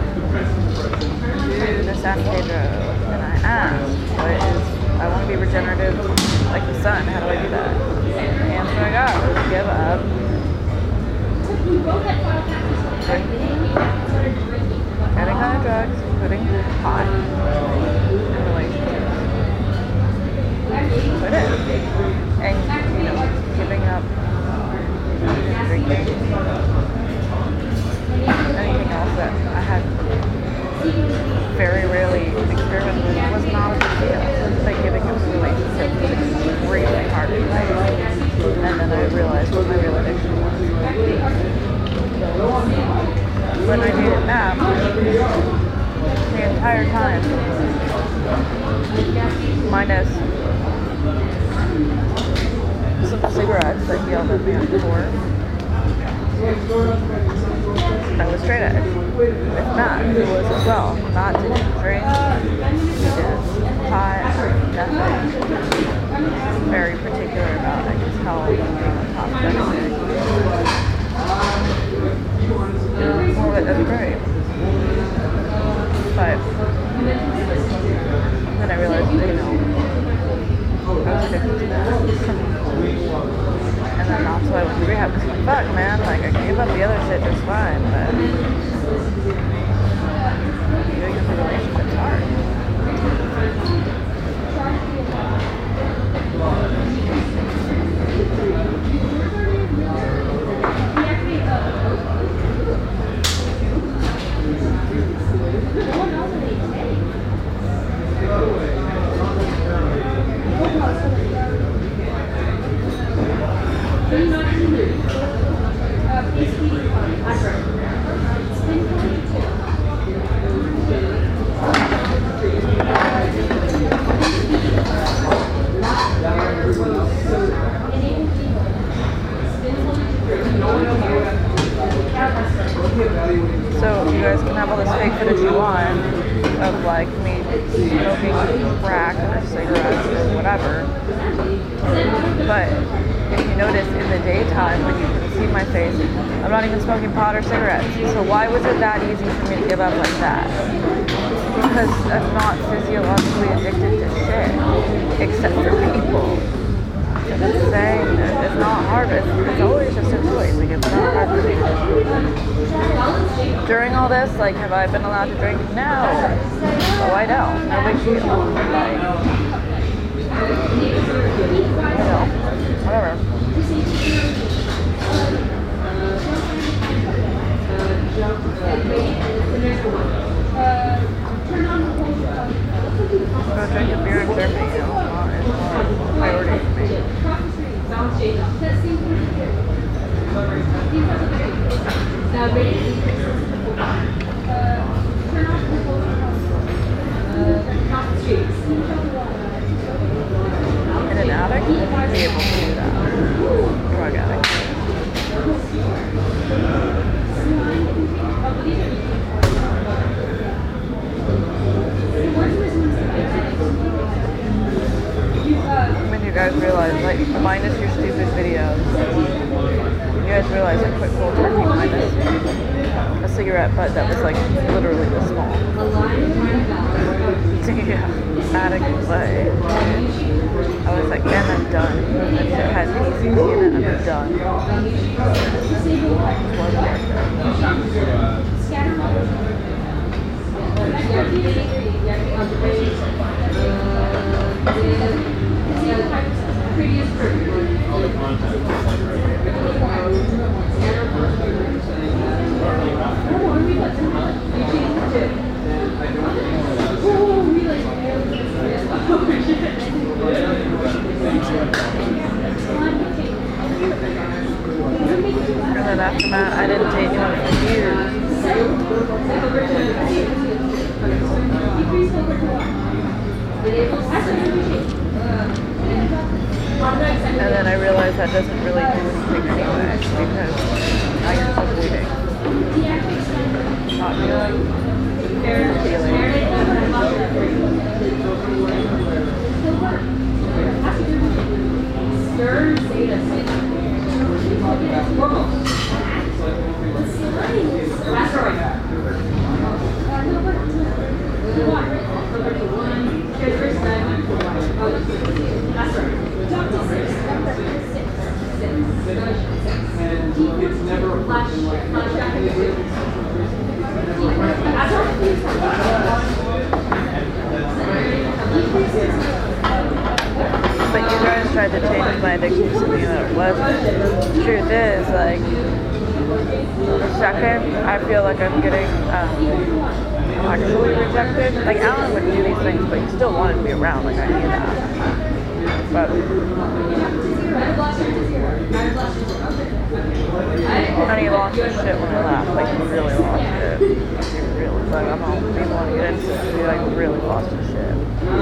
to the San Pedro, and I asked, what is, I want to be regenerative like the sun, how do I do that? And the answer I got was give up drinking, any kind of drugs, including pot, and relationships. So it is. And, you know, giving up drinking, anything else that I had very rarely experimented with was not a big deal. Like giving up a relationship was extremely hard to do. And then I realized what my real addiction was. When I dated Matt, the entire time, minus some cigarettes that he yelled at me for, I was straight edge. With Matt, who was as well. Matt didn't drink, he did pot, nothing. Very particular about, I guess, how being on top of everything. Well, but that's great. But then I realized that, you know, I was addicted to that. And then that's why I went to rehab, because I'm like, fuck, man, like, I gave up the other shit just fine, but doing it for relationships hard. So you guys can have all this fake footage you want of like me smoking crack or cigarettes or whatever. But if you notice in the daytime when you can see my face, I'm not even smoking pot or cigarettes. So why was it that easy for me to give up like that? Because I'm not physiologically addicted to shit, except for people. It's saying that it's not hard, it's, it's always just a choice, like it's not hard for me. During all this, like, have I been allowed to drink? No. Oh, I don't. No big deal. Like, you know, whatever. Go drink a beer and surfing, you know, it's more, it's more a priority for me. And an addict would be able to do that. Drug addict. When you guys realize, like, minus your stupid videos, you guys realize I quit cold turkey minus a cigarette butt that was like literally this small. Yeah, addict butt. I was like, man, I'm done. That shit had seen it, I'm done. And then after that, I didn't date anyone for years. And then I realized that doesn't really do anything anyway, because I am avoiding not But you guys tried to change my addiction to something that it wasn't. Truth is, like, the second I feel like I'm getting um, actually rejected, like Alan would do these things, but he still wanted to be around, like I knew that. But and he lost his shit when I left, like he really lost it. He really, like I'm all people want to get into it, he like really lost his shit.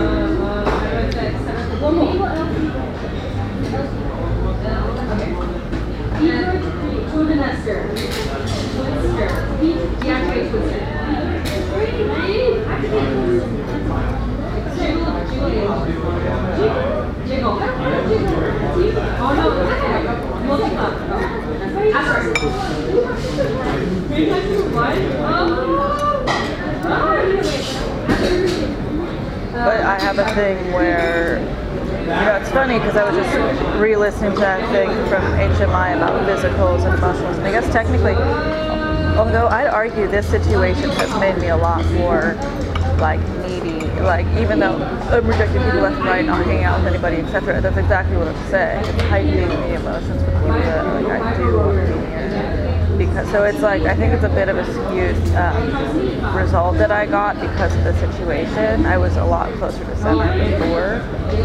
But I have a thing where, you know, it's funny because I was just re-listening to that thing from H M I about physicals and emotionals, and I guess technically, although I'd argue this situation has made me a lot more like needy, like even though I'm rejecting people left and right, not hanging out with anybody, et cetera. That's exactly what I'm saying. It's heightening the emotions with people that like I do want to be near. Because so it's like I think it's a bit of a skewed um, result that I got because of the situation. I was a lot closer to center before,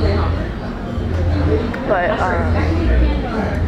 but um,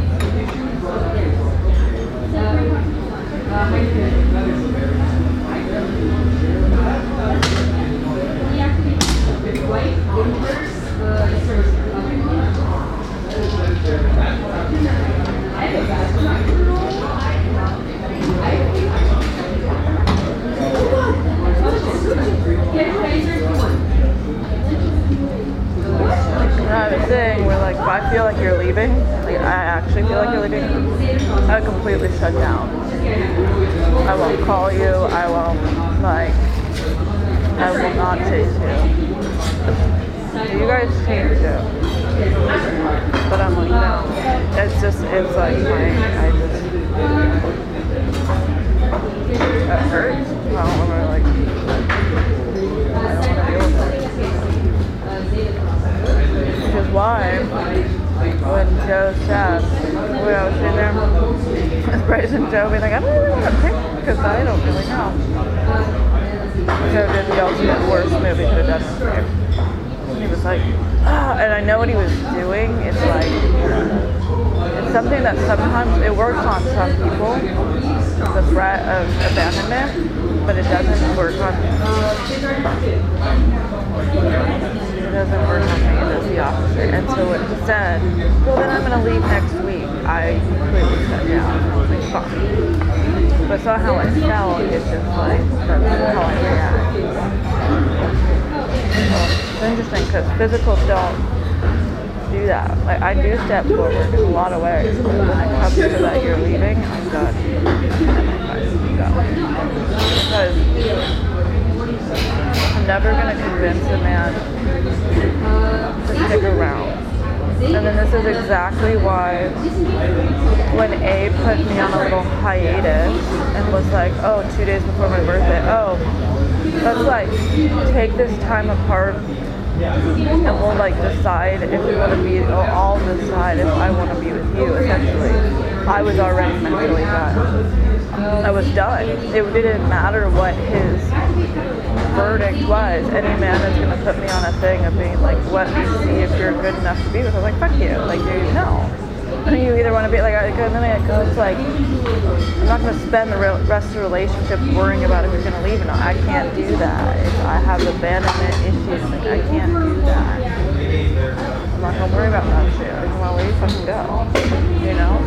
I have a thing where like if I feel like you're leaving, like I actually feel like you're leaving, I completely shut down. I won't call you, I won't like, I will not chase you. You guys change too. But I'm like, no. It's just, it's like my, I just, it hurts. I don't want to like, I don't want to deal with it. Which is why, when Joe said, when I was sitting there with Bryce and Joe being like, I don't really want to pick because I don't really know. Joe did the ultimate worst move he could have done for me. And he was like, ah, and I know what he was doing. It's like, it's something that sometimes, it works on some people, the threat of abandonment, but it doesn't work on me. It doesn't work on me, it does the opposite. And so when he said, well then I'm going to leave next week, I completely shut down. I was like, fine. But it's not how I felt, it's just like, that's how I react. So it's interesting because physicals don't do that. Like I do step forward in a lot of ways, but when it comes to that you're leaving, I'm done. And I go. Because I'm never going to convince a man to stick around And then this is exactly why when A put me on a little hiatus and was like, oh, two days before my birthday, oh, let's like take this time apart and we'll like decide if we want to be, or I'll decide if I want to be with you, essentially. I was already mentally done. I was done. It didn't matter what his verdict was. Any man that's going to put me on a thing of being like, let me see if you're good enough to be with. I was like, fuck you. Like, dude, no. You either want to be like, because then it goes like, I'm not going to spend the rest of the relationship worrying about if you're going to leave or not. I can't do that. If I have abandonment issues, like, I can't do that. I'm not going to worry about that shit. I just want to leave, fucking go. You know?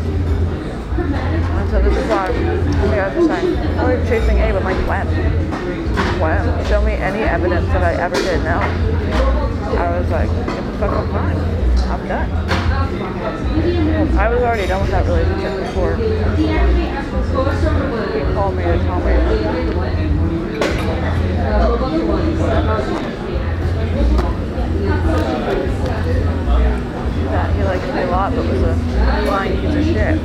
And so this is why you guys are saying, oh, you're chasing A, but like, when? When? Show me any evidence that I ever did. No. I was like, it's fucking fine. I'm done. I was already done with that relationship before he called me to tell me that he liked me a lot but was a lying piece of shit.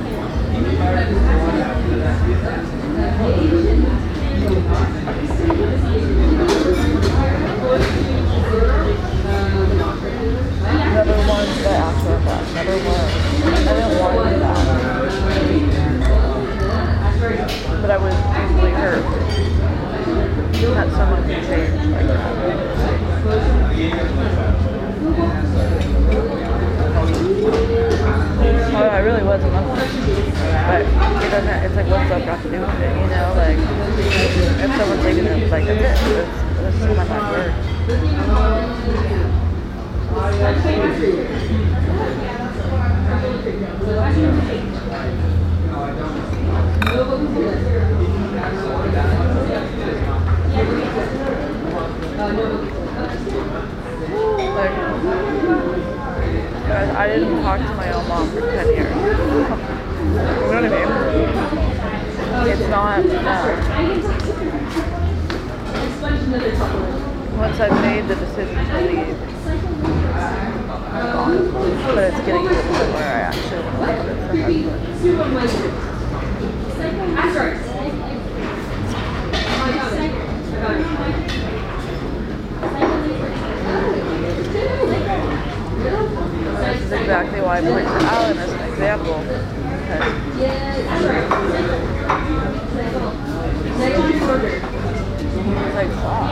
Another one that I asked her about. Another one. I didn't want that. But I was deeply hurt that someone could change like that. Oh, I really was in love with him. But it doesn't, it's like, what's up got to do with it, you know? Like, if someone's leaving it, like, that's it. That's, that's just my last word. Like, guys, I didn't talk to my own mom for ten years. You know what I mean? It's not, uh, once I've made the decision to leave, I'm gone. But it's getting to the point where I actually want to leave it for This is exactly why I point to Alan as an example. He's like, wow.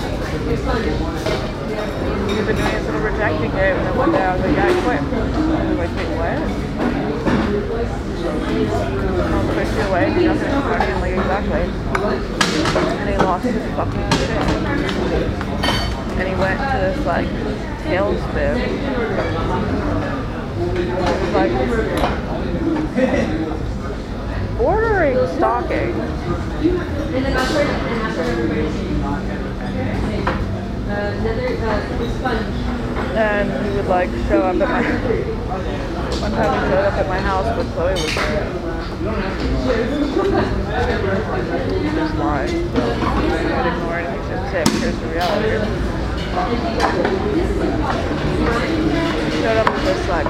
You've been doing this little rejecting game, and then one day I was like, yeah, I quit. I was like, wait, what? I'll push you away, you're not going to party. I'm like, exactly. And he lost his fucking shit. And he went to this, like, tailspin. It was like, bordering stalking. And he would like show up at my one time he showed up at my house when Chloe was there. Just lying. So I would ignore it and just say, here's the reality. He showed up with this like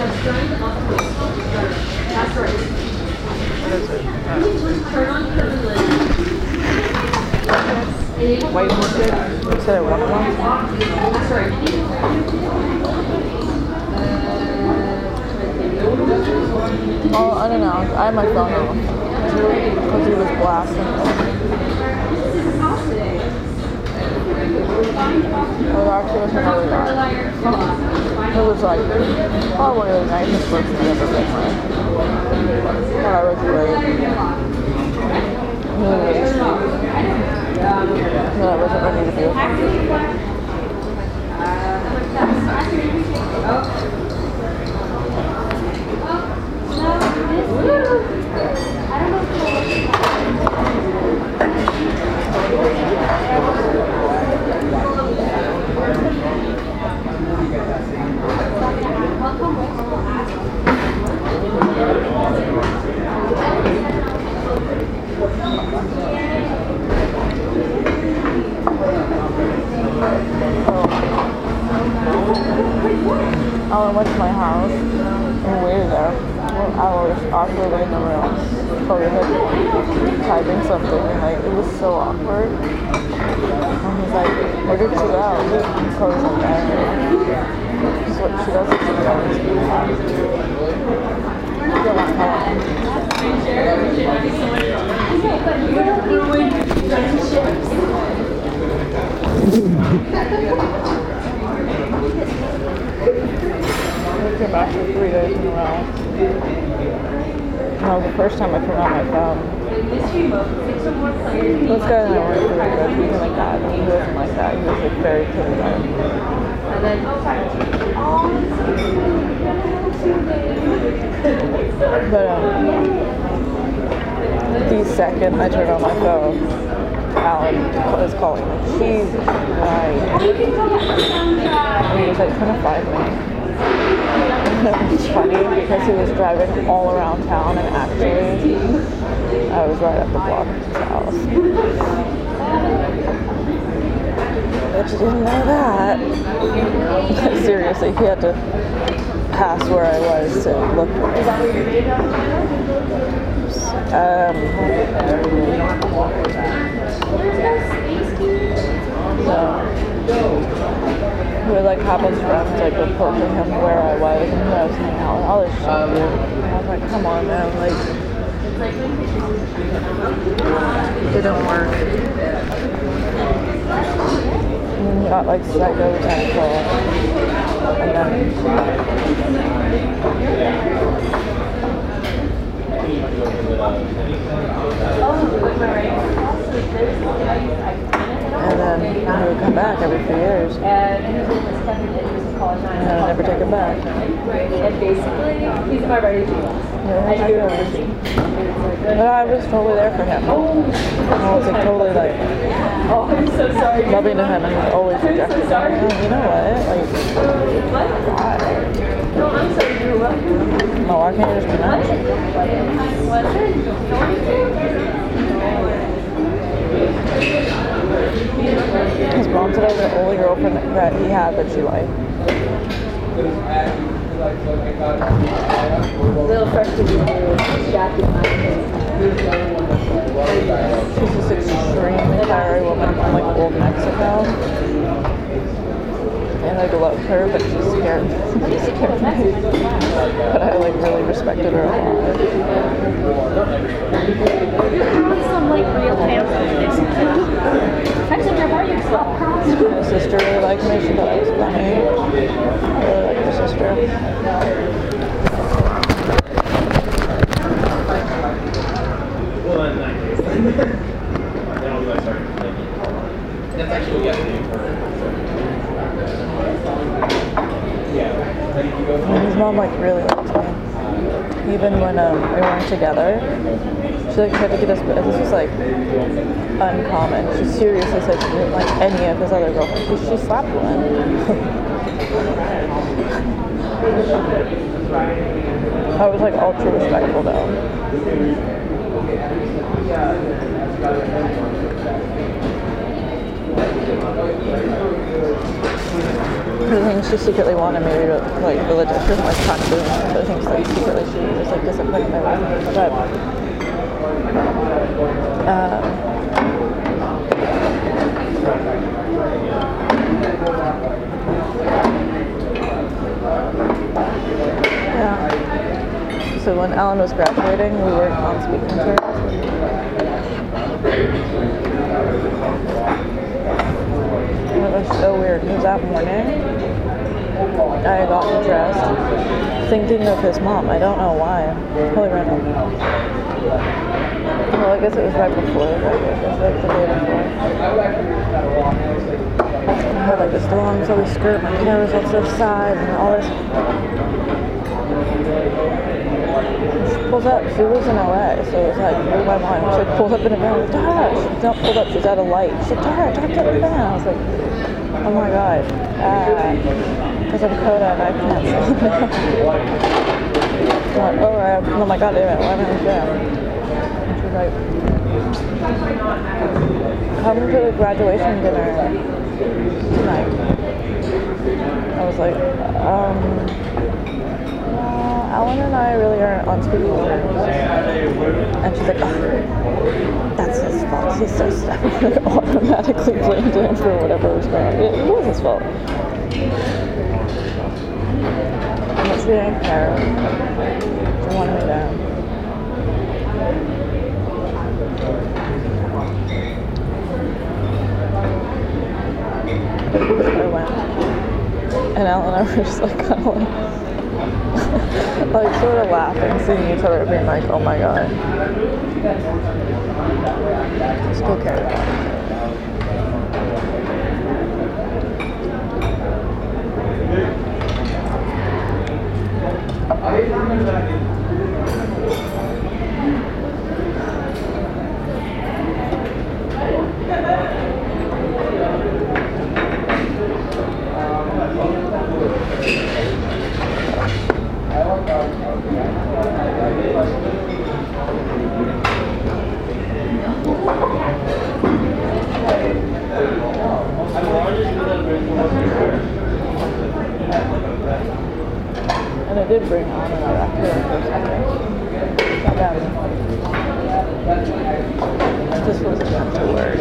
what is it? Uh, White orchid? You said I wanted one? Oh, unannounced. I had my phone on. Because he was blasting it. It actually wasn't really that. It was like probably the nicest person I've ever been with. But I was great. Really, really sweet. But I wasn't ready to be with him. Oh, and what went to my house and we waited there for hours awkwardly in the room. Chloe had typing something and like it was so awkward. And he's like, where did you go? And Chloe's like, I don't know. That's what she does sometimes. Go on, go on. I came back for three days in a row. That was the first time I turned on my phone. Those guys and I weren't really good. He wasn't like that. He wasn't like that. He was like very clear cut. But um, the second I turned on my phone, Alan was calling me. Jesus Christ. And he was like trying to find me. It's funny because he was driving all around town and actually I was right up the block from his house. Bet you didn't know that. Seriously, he had to pass where I was to look for me. Um, so, we would like have his friends like report to him where I was and who I was hanging out with, all this shit, dude. And I was like, come on, man, like, it didn't work. And then he got like psycho technical, and then and then he would come back every few years. And his name was Kevin, and he was in college. And I would never take him back. And basically, he's my ready to Yeah, I I do know. everything. But I was totally there for him. I was like totally like Oh, I'm so sorry. loving to him, and he always rejected me. sorry. Oh, you know what? Like, why? No, I'm sorry. You're welcome. No, why can't you just be nice? His mom said I was the only girlfriend that he had that she liked. Little fresh to be Jackie. She's this extremely fiery woman from like old Mexico. And I love her, but she's scared. She's scared me. But I like really respected her a lot. Some like real family. Actually, how are you? My sister really liked me. She thought I was funny. I really liked her sister. That's actually a name for And his mom like really liked me. Even when um, we weren't together, she like tried to get us. This was like uncommon. She seriously said she didn't like any of his other girlfriends. She, she slapped one. I was like ultra respectful though. The things she secretly wanted me to be like religious. She wasn't like practicing it, but I think like secretly she was like disappointed by that. But uh, yeah. So when Alan was graduating, we were on speaking terms. It was so weird because that morning I had gotten dressed thinking of his mom. I don't know why. Totally random. Well, I guess it was right before. Right? I guess like the day before. I had like this long flowy skirt, my hair was on the side and all this. She pulls up, she lives in L A, so it was like, blew my mind. She like pulled up in a van, I was like, Dara! She's not pulled up, she's at a light. She's like, Dara, talk to the van. I was like, oh my god. Because uh, I'm Coda and I can't say no. I'm like, oh, right. Oh my god, damn it, why am I in the van? And she's like, come to the graduation dinner tonight. I was like, um... on speakerphone. And she's like, oh, that's his fault. He's so stubborn. Like, automatically blamed him for whatever was going on. It, it was his fault. But she didn't care. She wanted me down. I went. And Elle and I were just like kind of like, like sort of laughing, seeing each other, being like, oh my god. Still care about it. And it did bring on another actor for something. Not bad. This was a gentle word.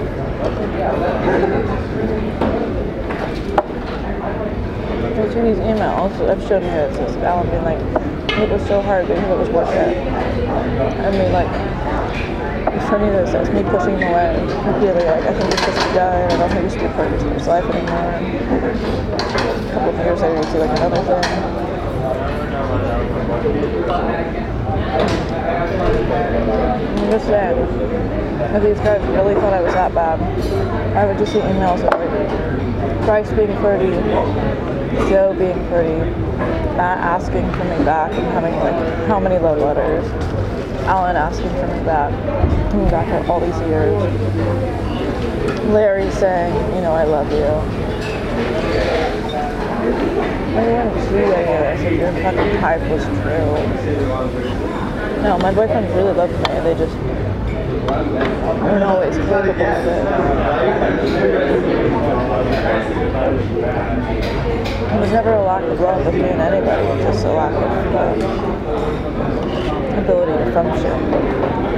Through these emails, I've shown you guys this. Alan being like, it was so hard, but it was worth it. I mean, like, I've shown you this. It's me pushing him away. Repeatedly, like, I think he's supposed to die, and I don't think he should be part of his life anymore. And a couple of years later, you see, like, another thing. I'm just saying, if these guys really thought I was that bad, I would just see emails of like Bryce being flirty, Joe being flirty, Matt asking for me back and having like how many love letters, Alan asking for me back, coming back for all these years, Larry saying, you know, I love you. I wouldn't treat any of this if your fucking type was true. No, my boyfriends really loved me. They just weren't always capable of it. It was never a lack of love with me and anybody. It was just a lack of uh, ability to function.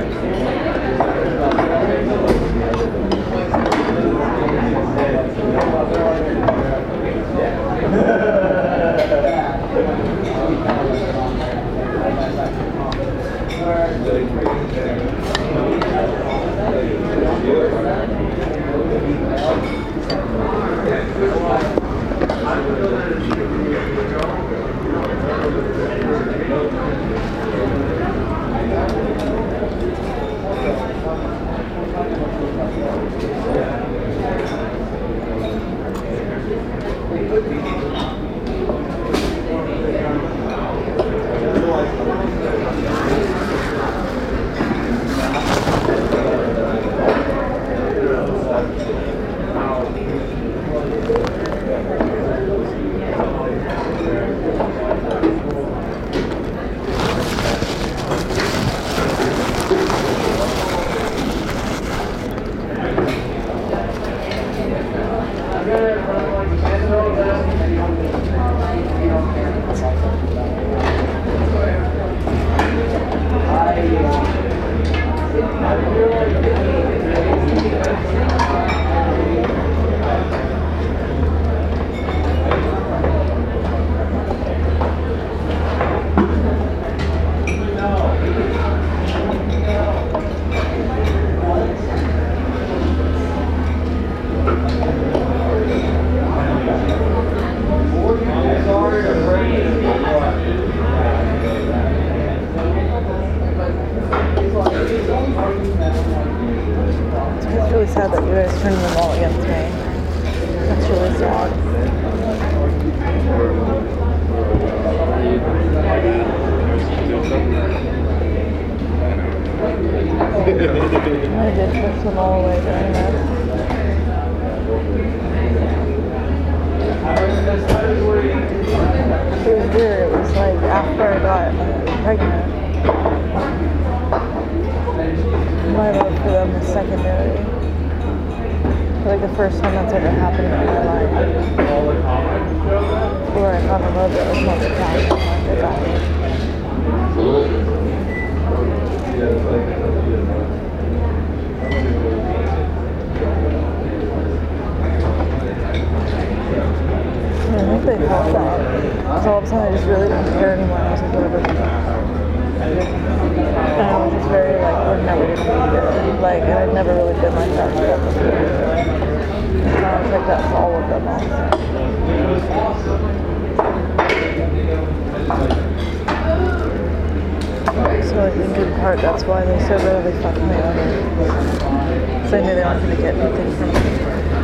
It's really sad that you guys turned them all against me. That's really sad. I did push them all away during this. It was weird. It was like after I got pregnant. My love for them is secondary. Like the first time that's ever happened in my life. Where I found a love that was most passionate like that. care anymore. I was like, whatever. And I was just very like, we're never gonna be good. Like, and I'd never really been like that with them before. And I was like, that's all of them also. So I think in part that's why they so rarely fuck me over. So I knew they weren't gonna get anything from me.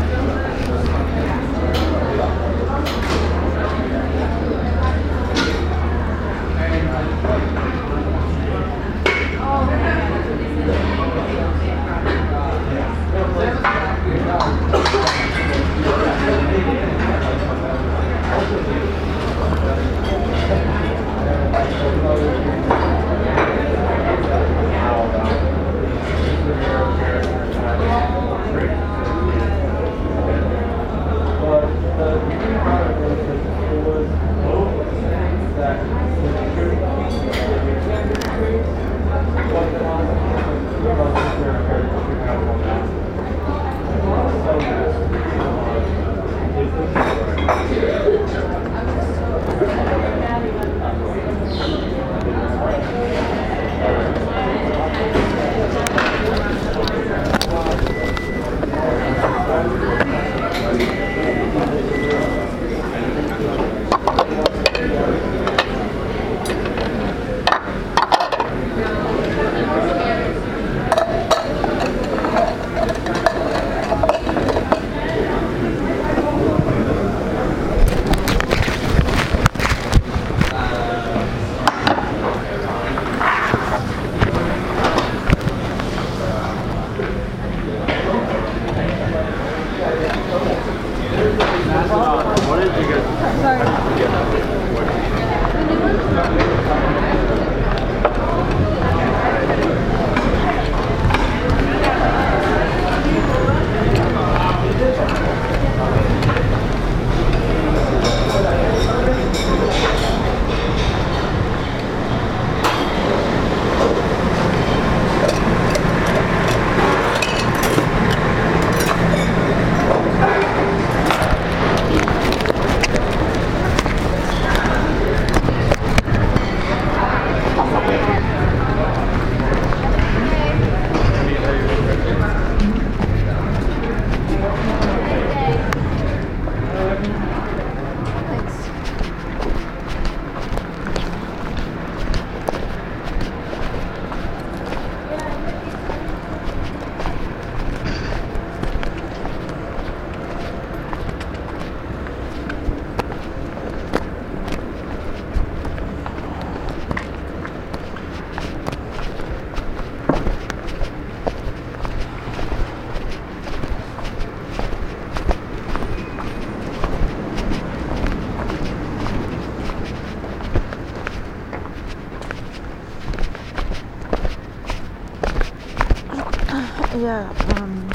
Yeah, um...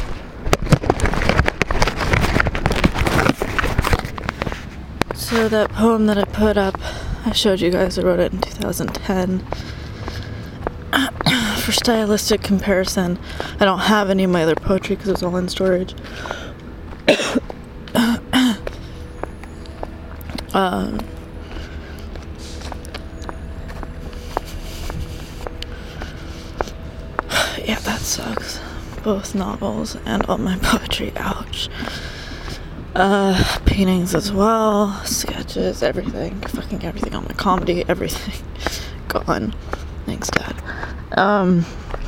so that poem that I put up, I showed you guys, I wrote it in two thousand ten. For stylistic comparison, I don't have any of my other poetry because it's all in storage. um... Yeah, that sucks. Both novels and all my poetry, ouch. Uh, paintings as well, sketches, everything, fucking everything, all my comedy, everything, gone. Thanks, Dad. Um,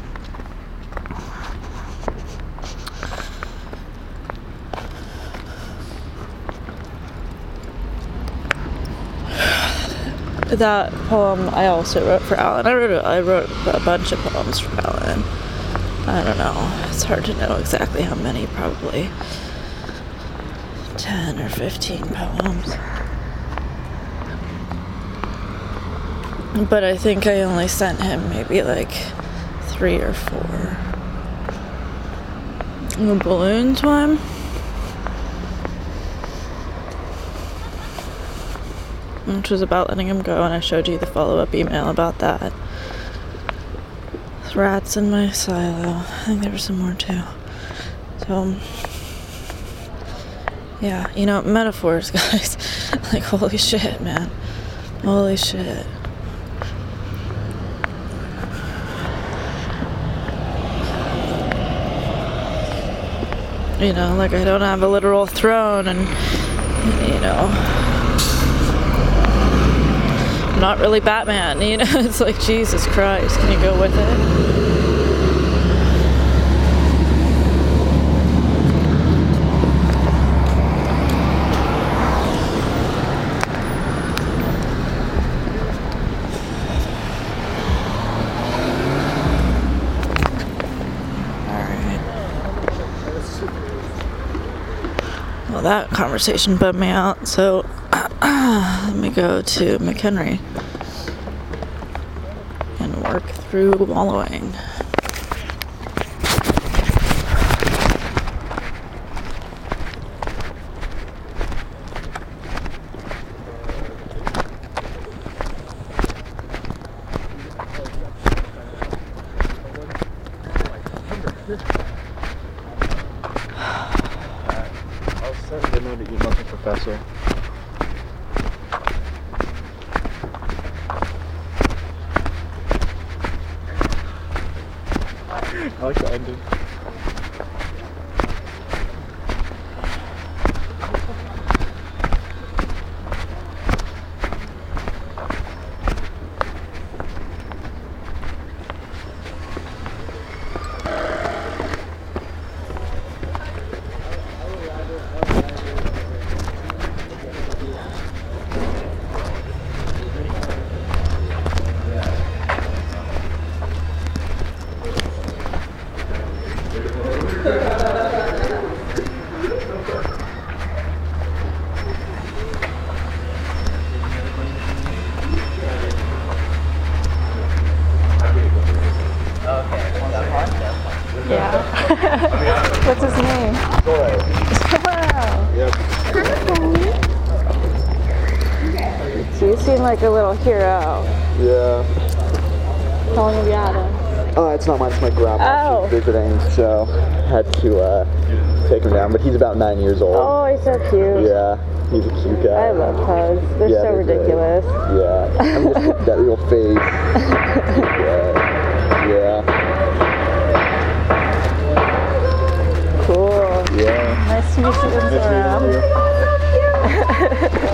that poem I also wrote for Alan. I wrote a, I wrote a bunch of poems for Alan. I don't know. It's hard to know exactly how many. Probably ten or fifteen poems. But I think I only sent him maybe like three or four. The balloons one. Which was about letting him go, and I showed you the follow-up email about that. Rats in my silo. I think there were some more too. So, yeah, you know, metaphors, guys. Like, holy shit, man. Holy shit. You know, like I don't have a literal throne and, you know, I'm not really Batman, you know? It's like, Jesus Christ, can you go with it? Well, that conversation bummed me out, so let me go to McHenry and work through wallowing. I know that you love the professor. I like the ending. What's his name? Wow. Yep. So you seem like a little hero. Yeah. How long have you had him? Oh, it's not mine, it's my grandma. Oh. She's visiting, so had to uh, take him down. But he's about nine years old. Oh, he's so cute. Yeah, he's a cute guy. I love pugs. They're Yeah, so they're great. ridiculous. Yeah, I mean, just that little face. Yeah. Yeah. Cool. Yeah. Nice to meet you, Zora. Nice meeting you.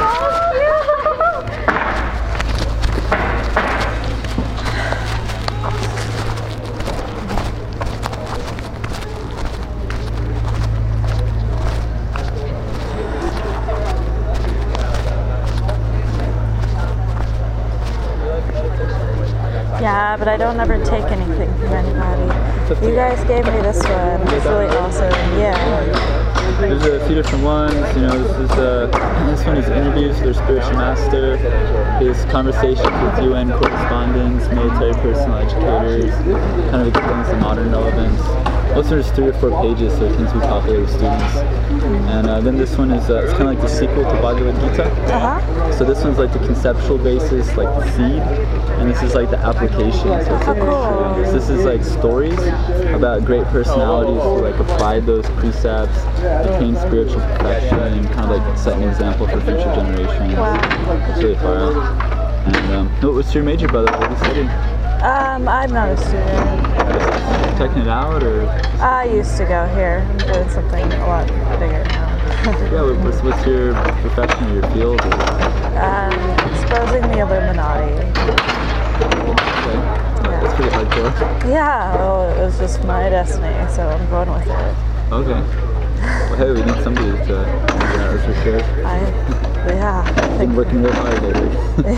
Yeah, but I don't ever take anything from anybody. You guys gave me this one. It's really awesome. Yeah. There's a few different ones, you know, this is uh, this one is interviews with their spiritual master, his conversations with U N correspondents, military personnel, educators, kind of explains the modern relevance. Most of it is three or four pages, so it tends to be popular with students. And uh, then this one is, uh, it's kind of like the sequel to Bhagavad Gita. Uh-huh. So this one's like the conceptual basis, like the seed, and this is like the application. So it's like, Oh, cool. this is like stories about great personalities who like applied those precepts, attained spiritual perfection, and kind of like set an example for future generations. Wow. It's really far out. And um, what's your major, brother? What are you studying? Um, I'm not a student. Checking it out, or? I used to go here. I'm doing something a lot bigger now. Yeah, what- what's, what's your profession or your field? Or? um, exposing the Illuminati. Okay. That's pretty hardcore. Yeah, well, it was just my destiny, so I'm going with it. Okay. Well, hey, we need somebody to figure out this for sure. I, yeah. Been working real hard lately.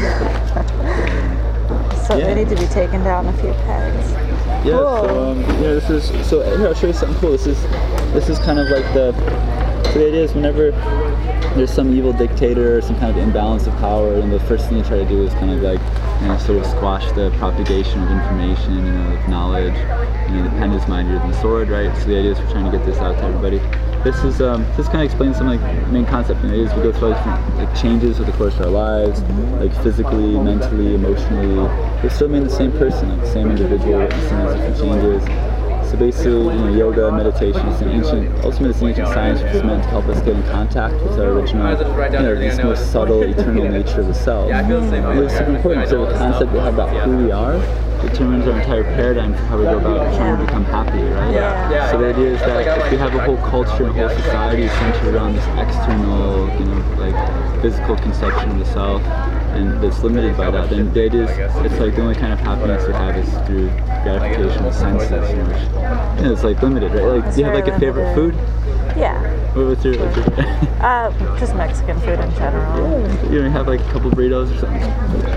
So Yeah. we need to be taken down a few pegs. Yeah, Cool. so um, you know, this is so here I'll show you something cool. This is this is kind of like the so the idea is whenever there's some evil dictator or some kind of imbalance of power, and the first thing you try to do is kind of like you know sort of squash the propagation of information, you know, of knowledge. You know, the pen is mightier than the sword, right? So the idea is we're trying to get this out to everybody. This is um, this kind of explains some like main concept. You know, is we go through all different like changes with the course of our lives, like physically, mentally, emotionally. We're still being the same person, like the same individual, witnessing these different changes. So basically, you know, yoga, meditation, is an ancient, ultimately it's an ancient science which is meant to help us get in contact with our original, you know, this most subtle, eternal nature of the self. And it's super important. So the concept we have about who we are determines our entire paradigm for how we go about trying to become happy, right? Yeah. So the idea is that if we have a whole culture and whole society centered around this external, you know, like physical conception of the self, and that's limited by that, then the idea is it's like the only kind of happiness we have is through gratification of senses, you know, which, you know, it's like limited, right? Like, do you have like a favorite food? Yeah. What- What's your, what's your Uh, just Mexican food in general. Yeah, you know, you have like a couple burritos or something.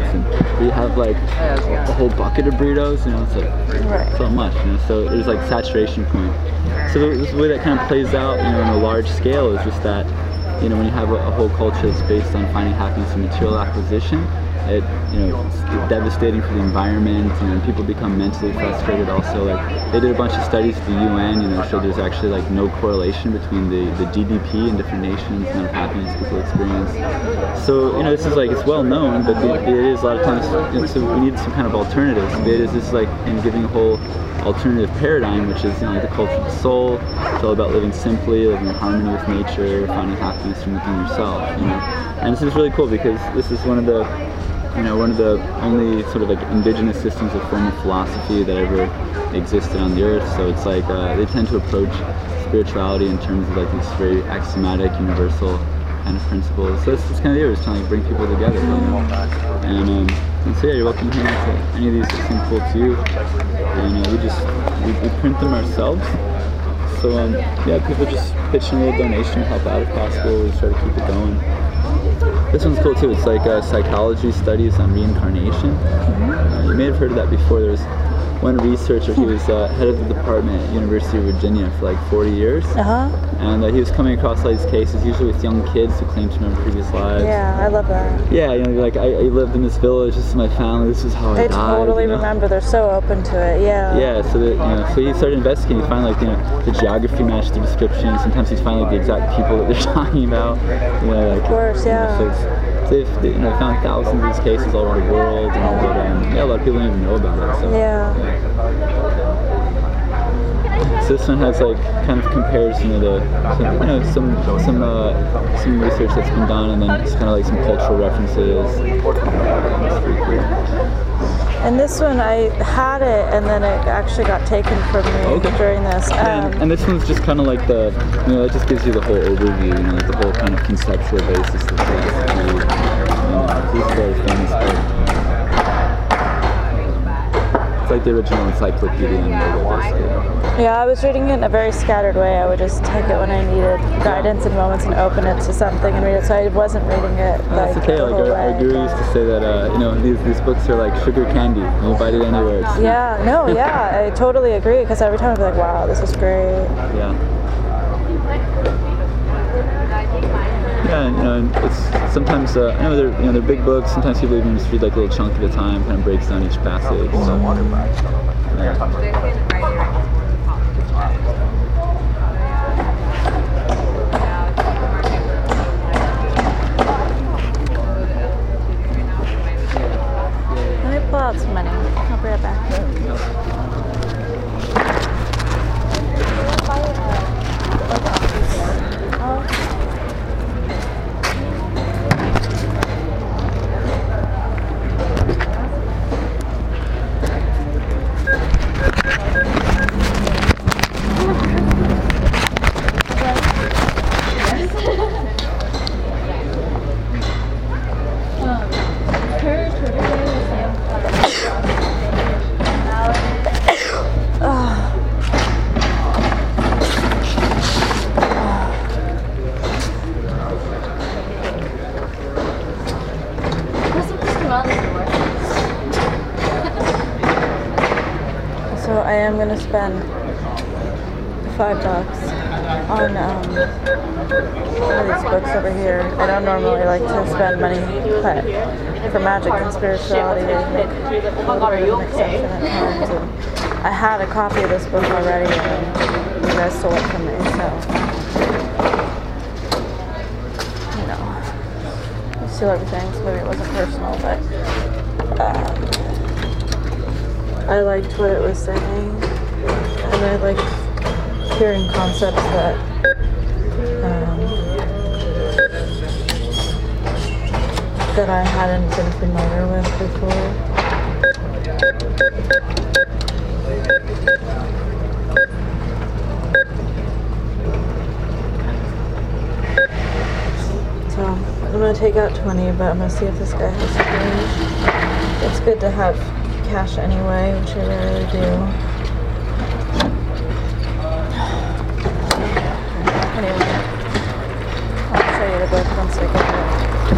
Or you have like a whole bucket of burritos, you know, it's like Right. so much, you know, so there's like saturation point. So the, the way that kind of plays out, you know, on a large scale is just that, you know, when you have a, a whole culture that's based on finding happiness in material acquisition, it, you know, it's devastating for the environment, and then people become mentally frustrated also. Like, they did a bunch of studies at the U N, you know, showed there's actually like no correlation between the, the G D P in different nations and the happiness people experience. So, you know, this is like, it's well known, but the, it is a lot of times, you know, so we need some kind of alternatives. It is this like in giving a whole alternative paradigm, which is, you know, like the culture of the soul. It's all about living simply, living in harmony with nature, finding happiness from within yourself, you know. And this is really cool because this is one of the, you know, one of the only sort of like indigenous systems of formal philosophy that ever existed on the earth. So it's like uh, they tend to approach spirituality in terms of like these very axiomatic, universal kind of principles. So it's, it's kind of there, it's trying to bring people together, you know. And, um, and so yeah, you're welcome to hang out to any of these that seem cool to you. And uh, we just we, we print them ourselves. So um, yeah, people just pitch in a little donation, help out if possible. We try to keep it going. This one's cool too. It's like uh, psychology studies on reincarnation. Mm-hmm. uh, you may have heard of that before. There was one researcher, he was uh, head of the department at University of Virginia for like forty years. Uh-huh. And uh, he was coming across all these cases, usually with young kids who claim to remember previous lives. Yeah, I love that. Yeah, you know, like, I, I lived in this village, this is my family, this is how I They died. totally you know? remember. They're so open to it. Yeah. Yeah, so that, you know, so he started investigating. He found like, you know, the geography matched the description. Sometimes he'd find like the exact people that they're talking about. You know, like, Of course, you know, yeah. so it's, so they've they, you know, found thousands of these cases all over the world, and but, um, yeah, a lot of people don't even know about it. So, Yeah. So this one has like kind of compares, you know, the some, you know some some uh, some research that's been done, and then it's kind of like some cultural references. It's pretty cool. And this one, I had it, and then it actually got taken from me Okay. during this. Um, And, and this one's just kind of like the, you know, it just gives you the whole overview, you know, like the whole kind of conceptual basis of philosophy. You know, this is very famous book. It's like the original encyclopedia in yoga, basically. Yeah, I was reading it in a very scattered way. I would just take it when I needed guidance in moments and open it to something and read it. So I wasn't reading it Oh, like that's okay. the Like whole our, way. our guru used to say that, uh, you know, these these books are like sugar candy. You bite it anywhere. It's, Yeah, no, yeah, I totally agree. Because every time I'd be like, wow, this is great. Yeah. Yeah, you know, and it's sometimes uh, I know they're you know they're big books. Sometimes people even just read like a little chunk at a time, kind of breaks down each passage. So, yeah. Let me pull out some money. I'll be right back. So I am gonna spend five bucks on um, one of these books over here. I don't normally like to spend money, but for magic and spirituality, I make a little bit of an exception at times. And I had a copy of this book already, and you guys stole it from me, so you know, I steal everything. So maybe it wasn't personal, but. Um, I liked what it was saying, and and I like hearing concepts that um, that I hadn't been familiar with before. So I'm gonna take out twenty, but I'm gonna see if this guy has change. It's good to have cash anyway, which I rarely do. Anyway, I'll show you the book once I get it.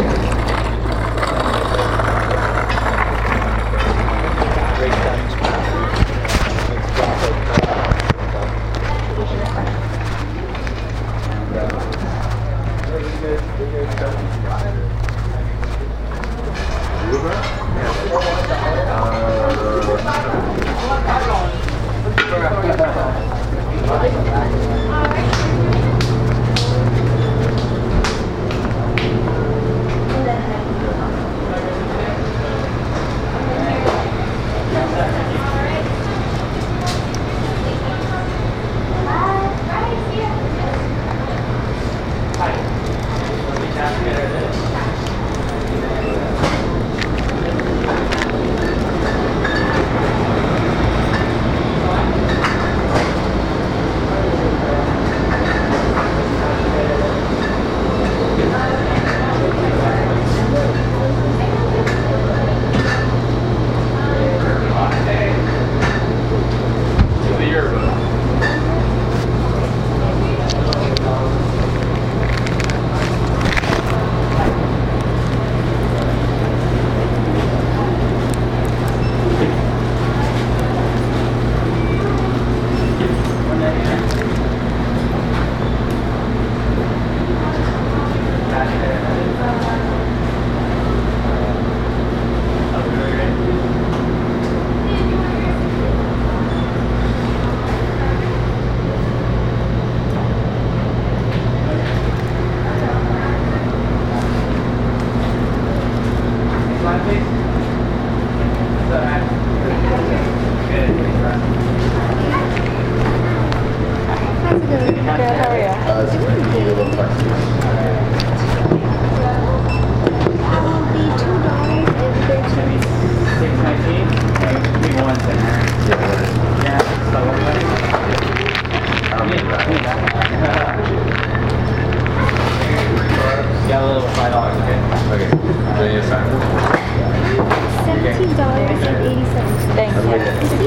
Seventeen dollars and eighty cents. Thank you.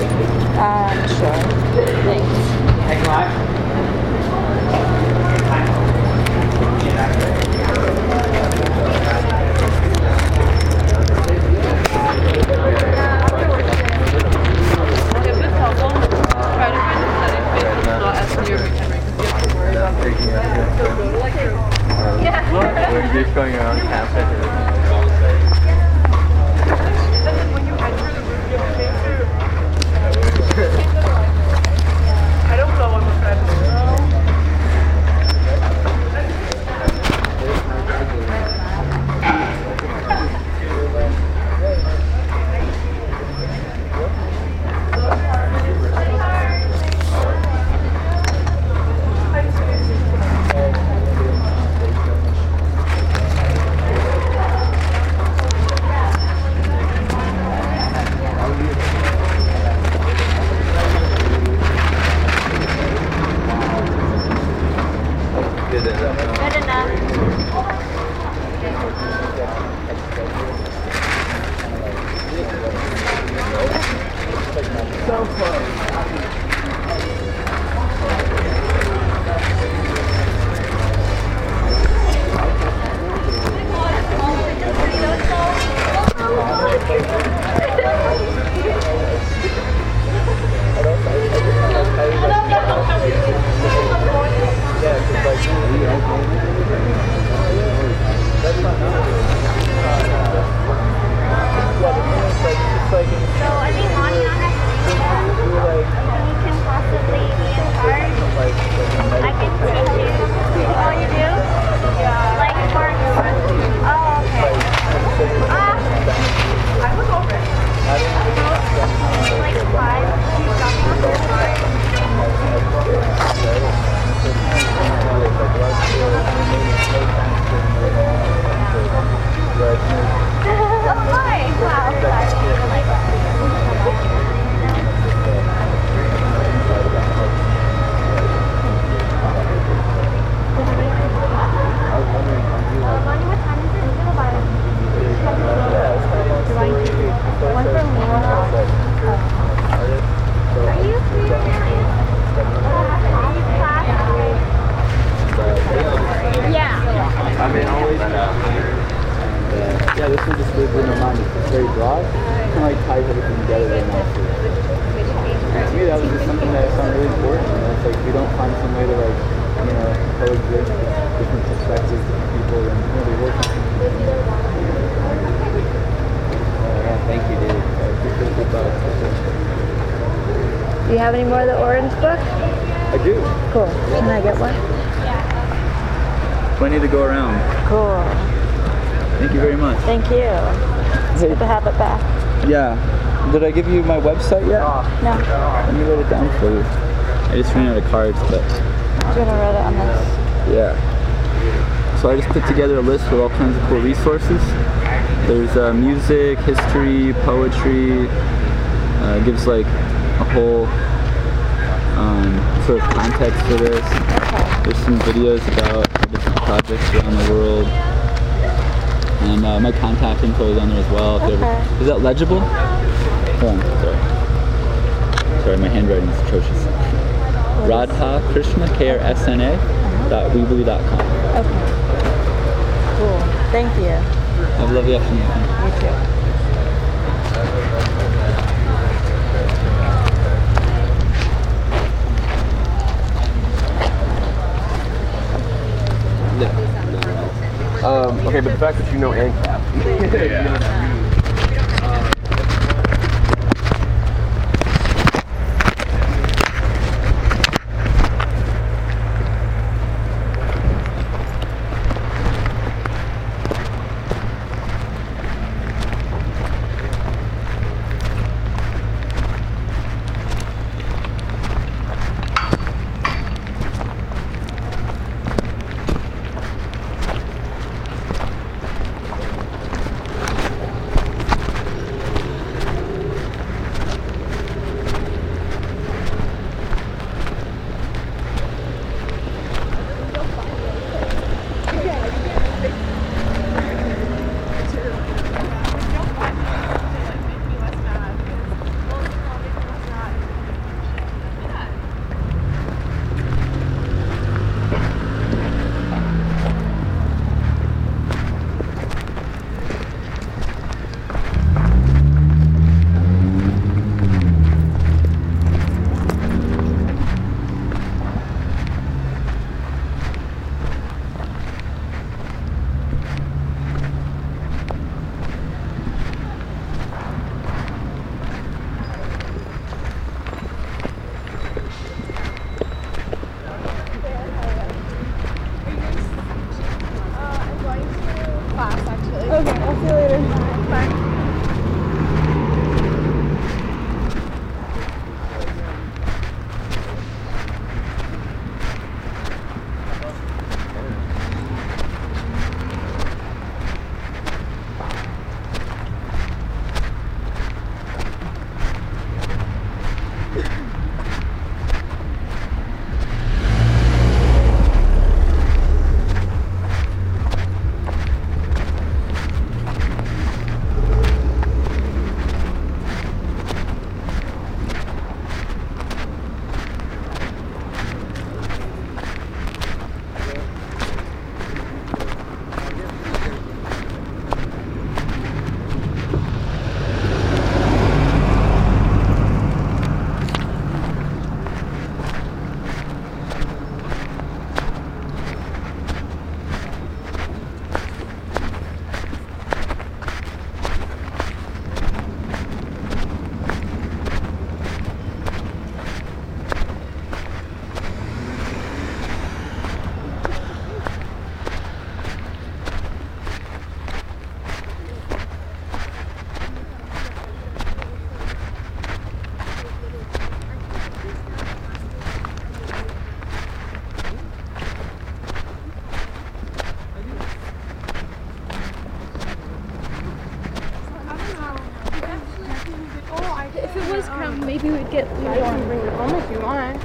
Um, sure. Thanks. We're just going around campus. I don't know what the friend is. Good enough. So close. So, I mean, Lonnie, I have and you can possibly be in charge. I can teach you. Oh, you do? Yeah. Like for, oh, okay. Ah. I was over. Like five. You got me on the card. thought kind of like ties everything together very nicely. And to me, that was just something that I found really important. You know, it's like we don't find some way to like, you know, coexist with different perspectives, different people, and you know, we work on something. Uh, yeah, thank you, dude. I appreciate the thoughts. Do you have any more of the orange book? I do. Cool. Can I get one? Do I need to go around? Cool. Thank you very much. Thank you. It's Hey. good to have it back. Yeah. Did I give you my website yet? No. Let me write it down for you. I just ran out of cards, but Do you want to write it on this? yeah. So I just put together a list with all kinds of cool resources. There's uh, music, history, poetry. Uh, it gives like a whole um, sort of context for this. There's some videos about different projects around the world. And uh, my contact info is on there as well. If you ever, Okay. is that legible? Hold on, sorry. Sorry, my handwriting is atrocious. Radha Krishna, K R S N A, dot weebly dot com. Okay. Cool. Thank you. Have a lovely afternoon. You too. Um, okay, but the fact that you know ANCAP. If it was crowded, maybe we'd get. You can bring it home if you want.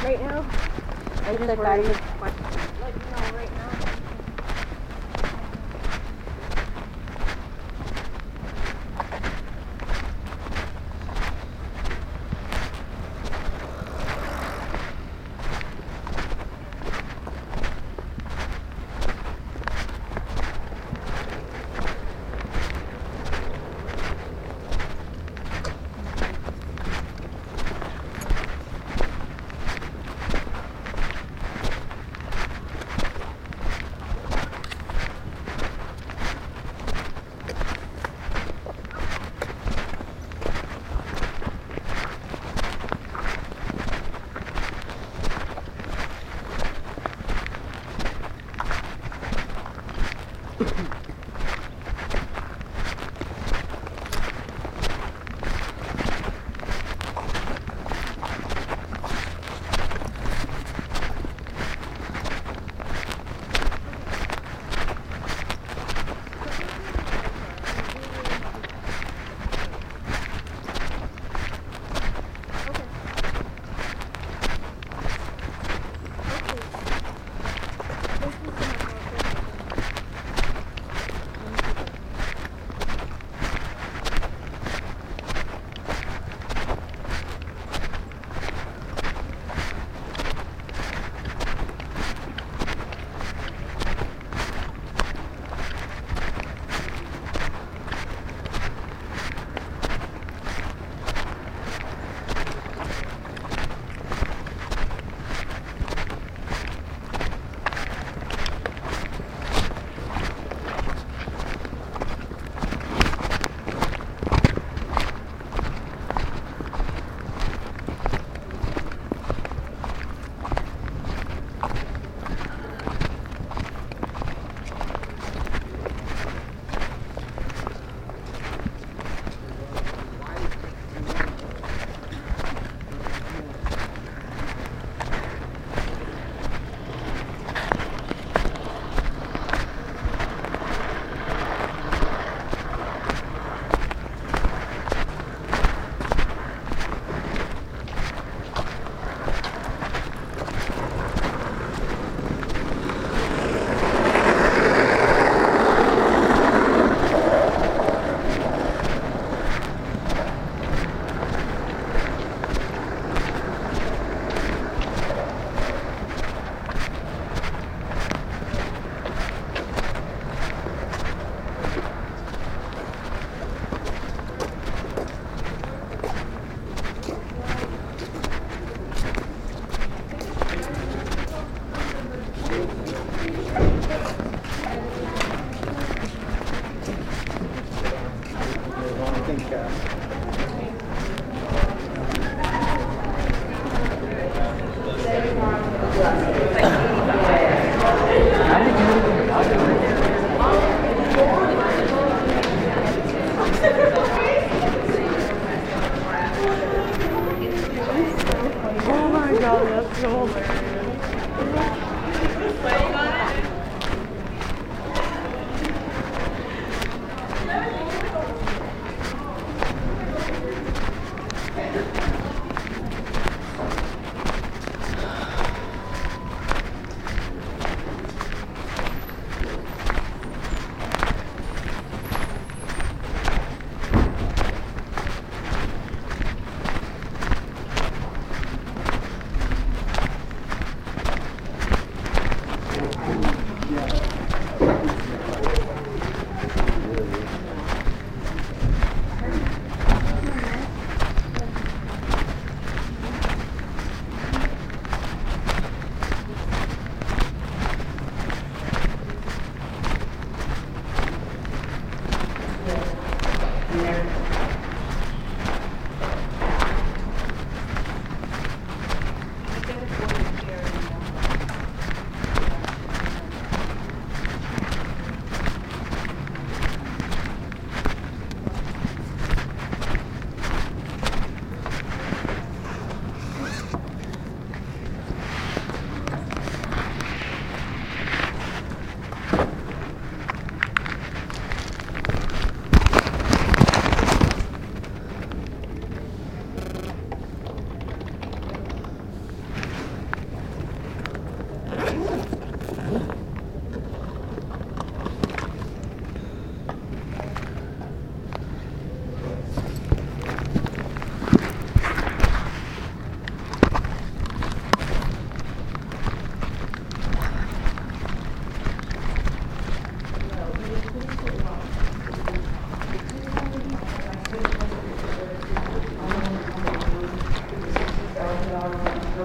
right now. I'm just just worried. worried. Like, no, right now.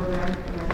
program.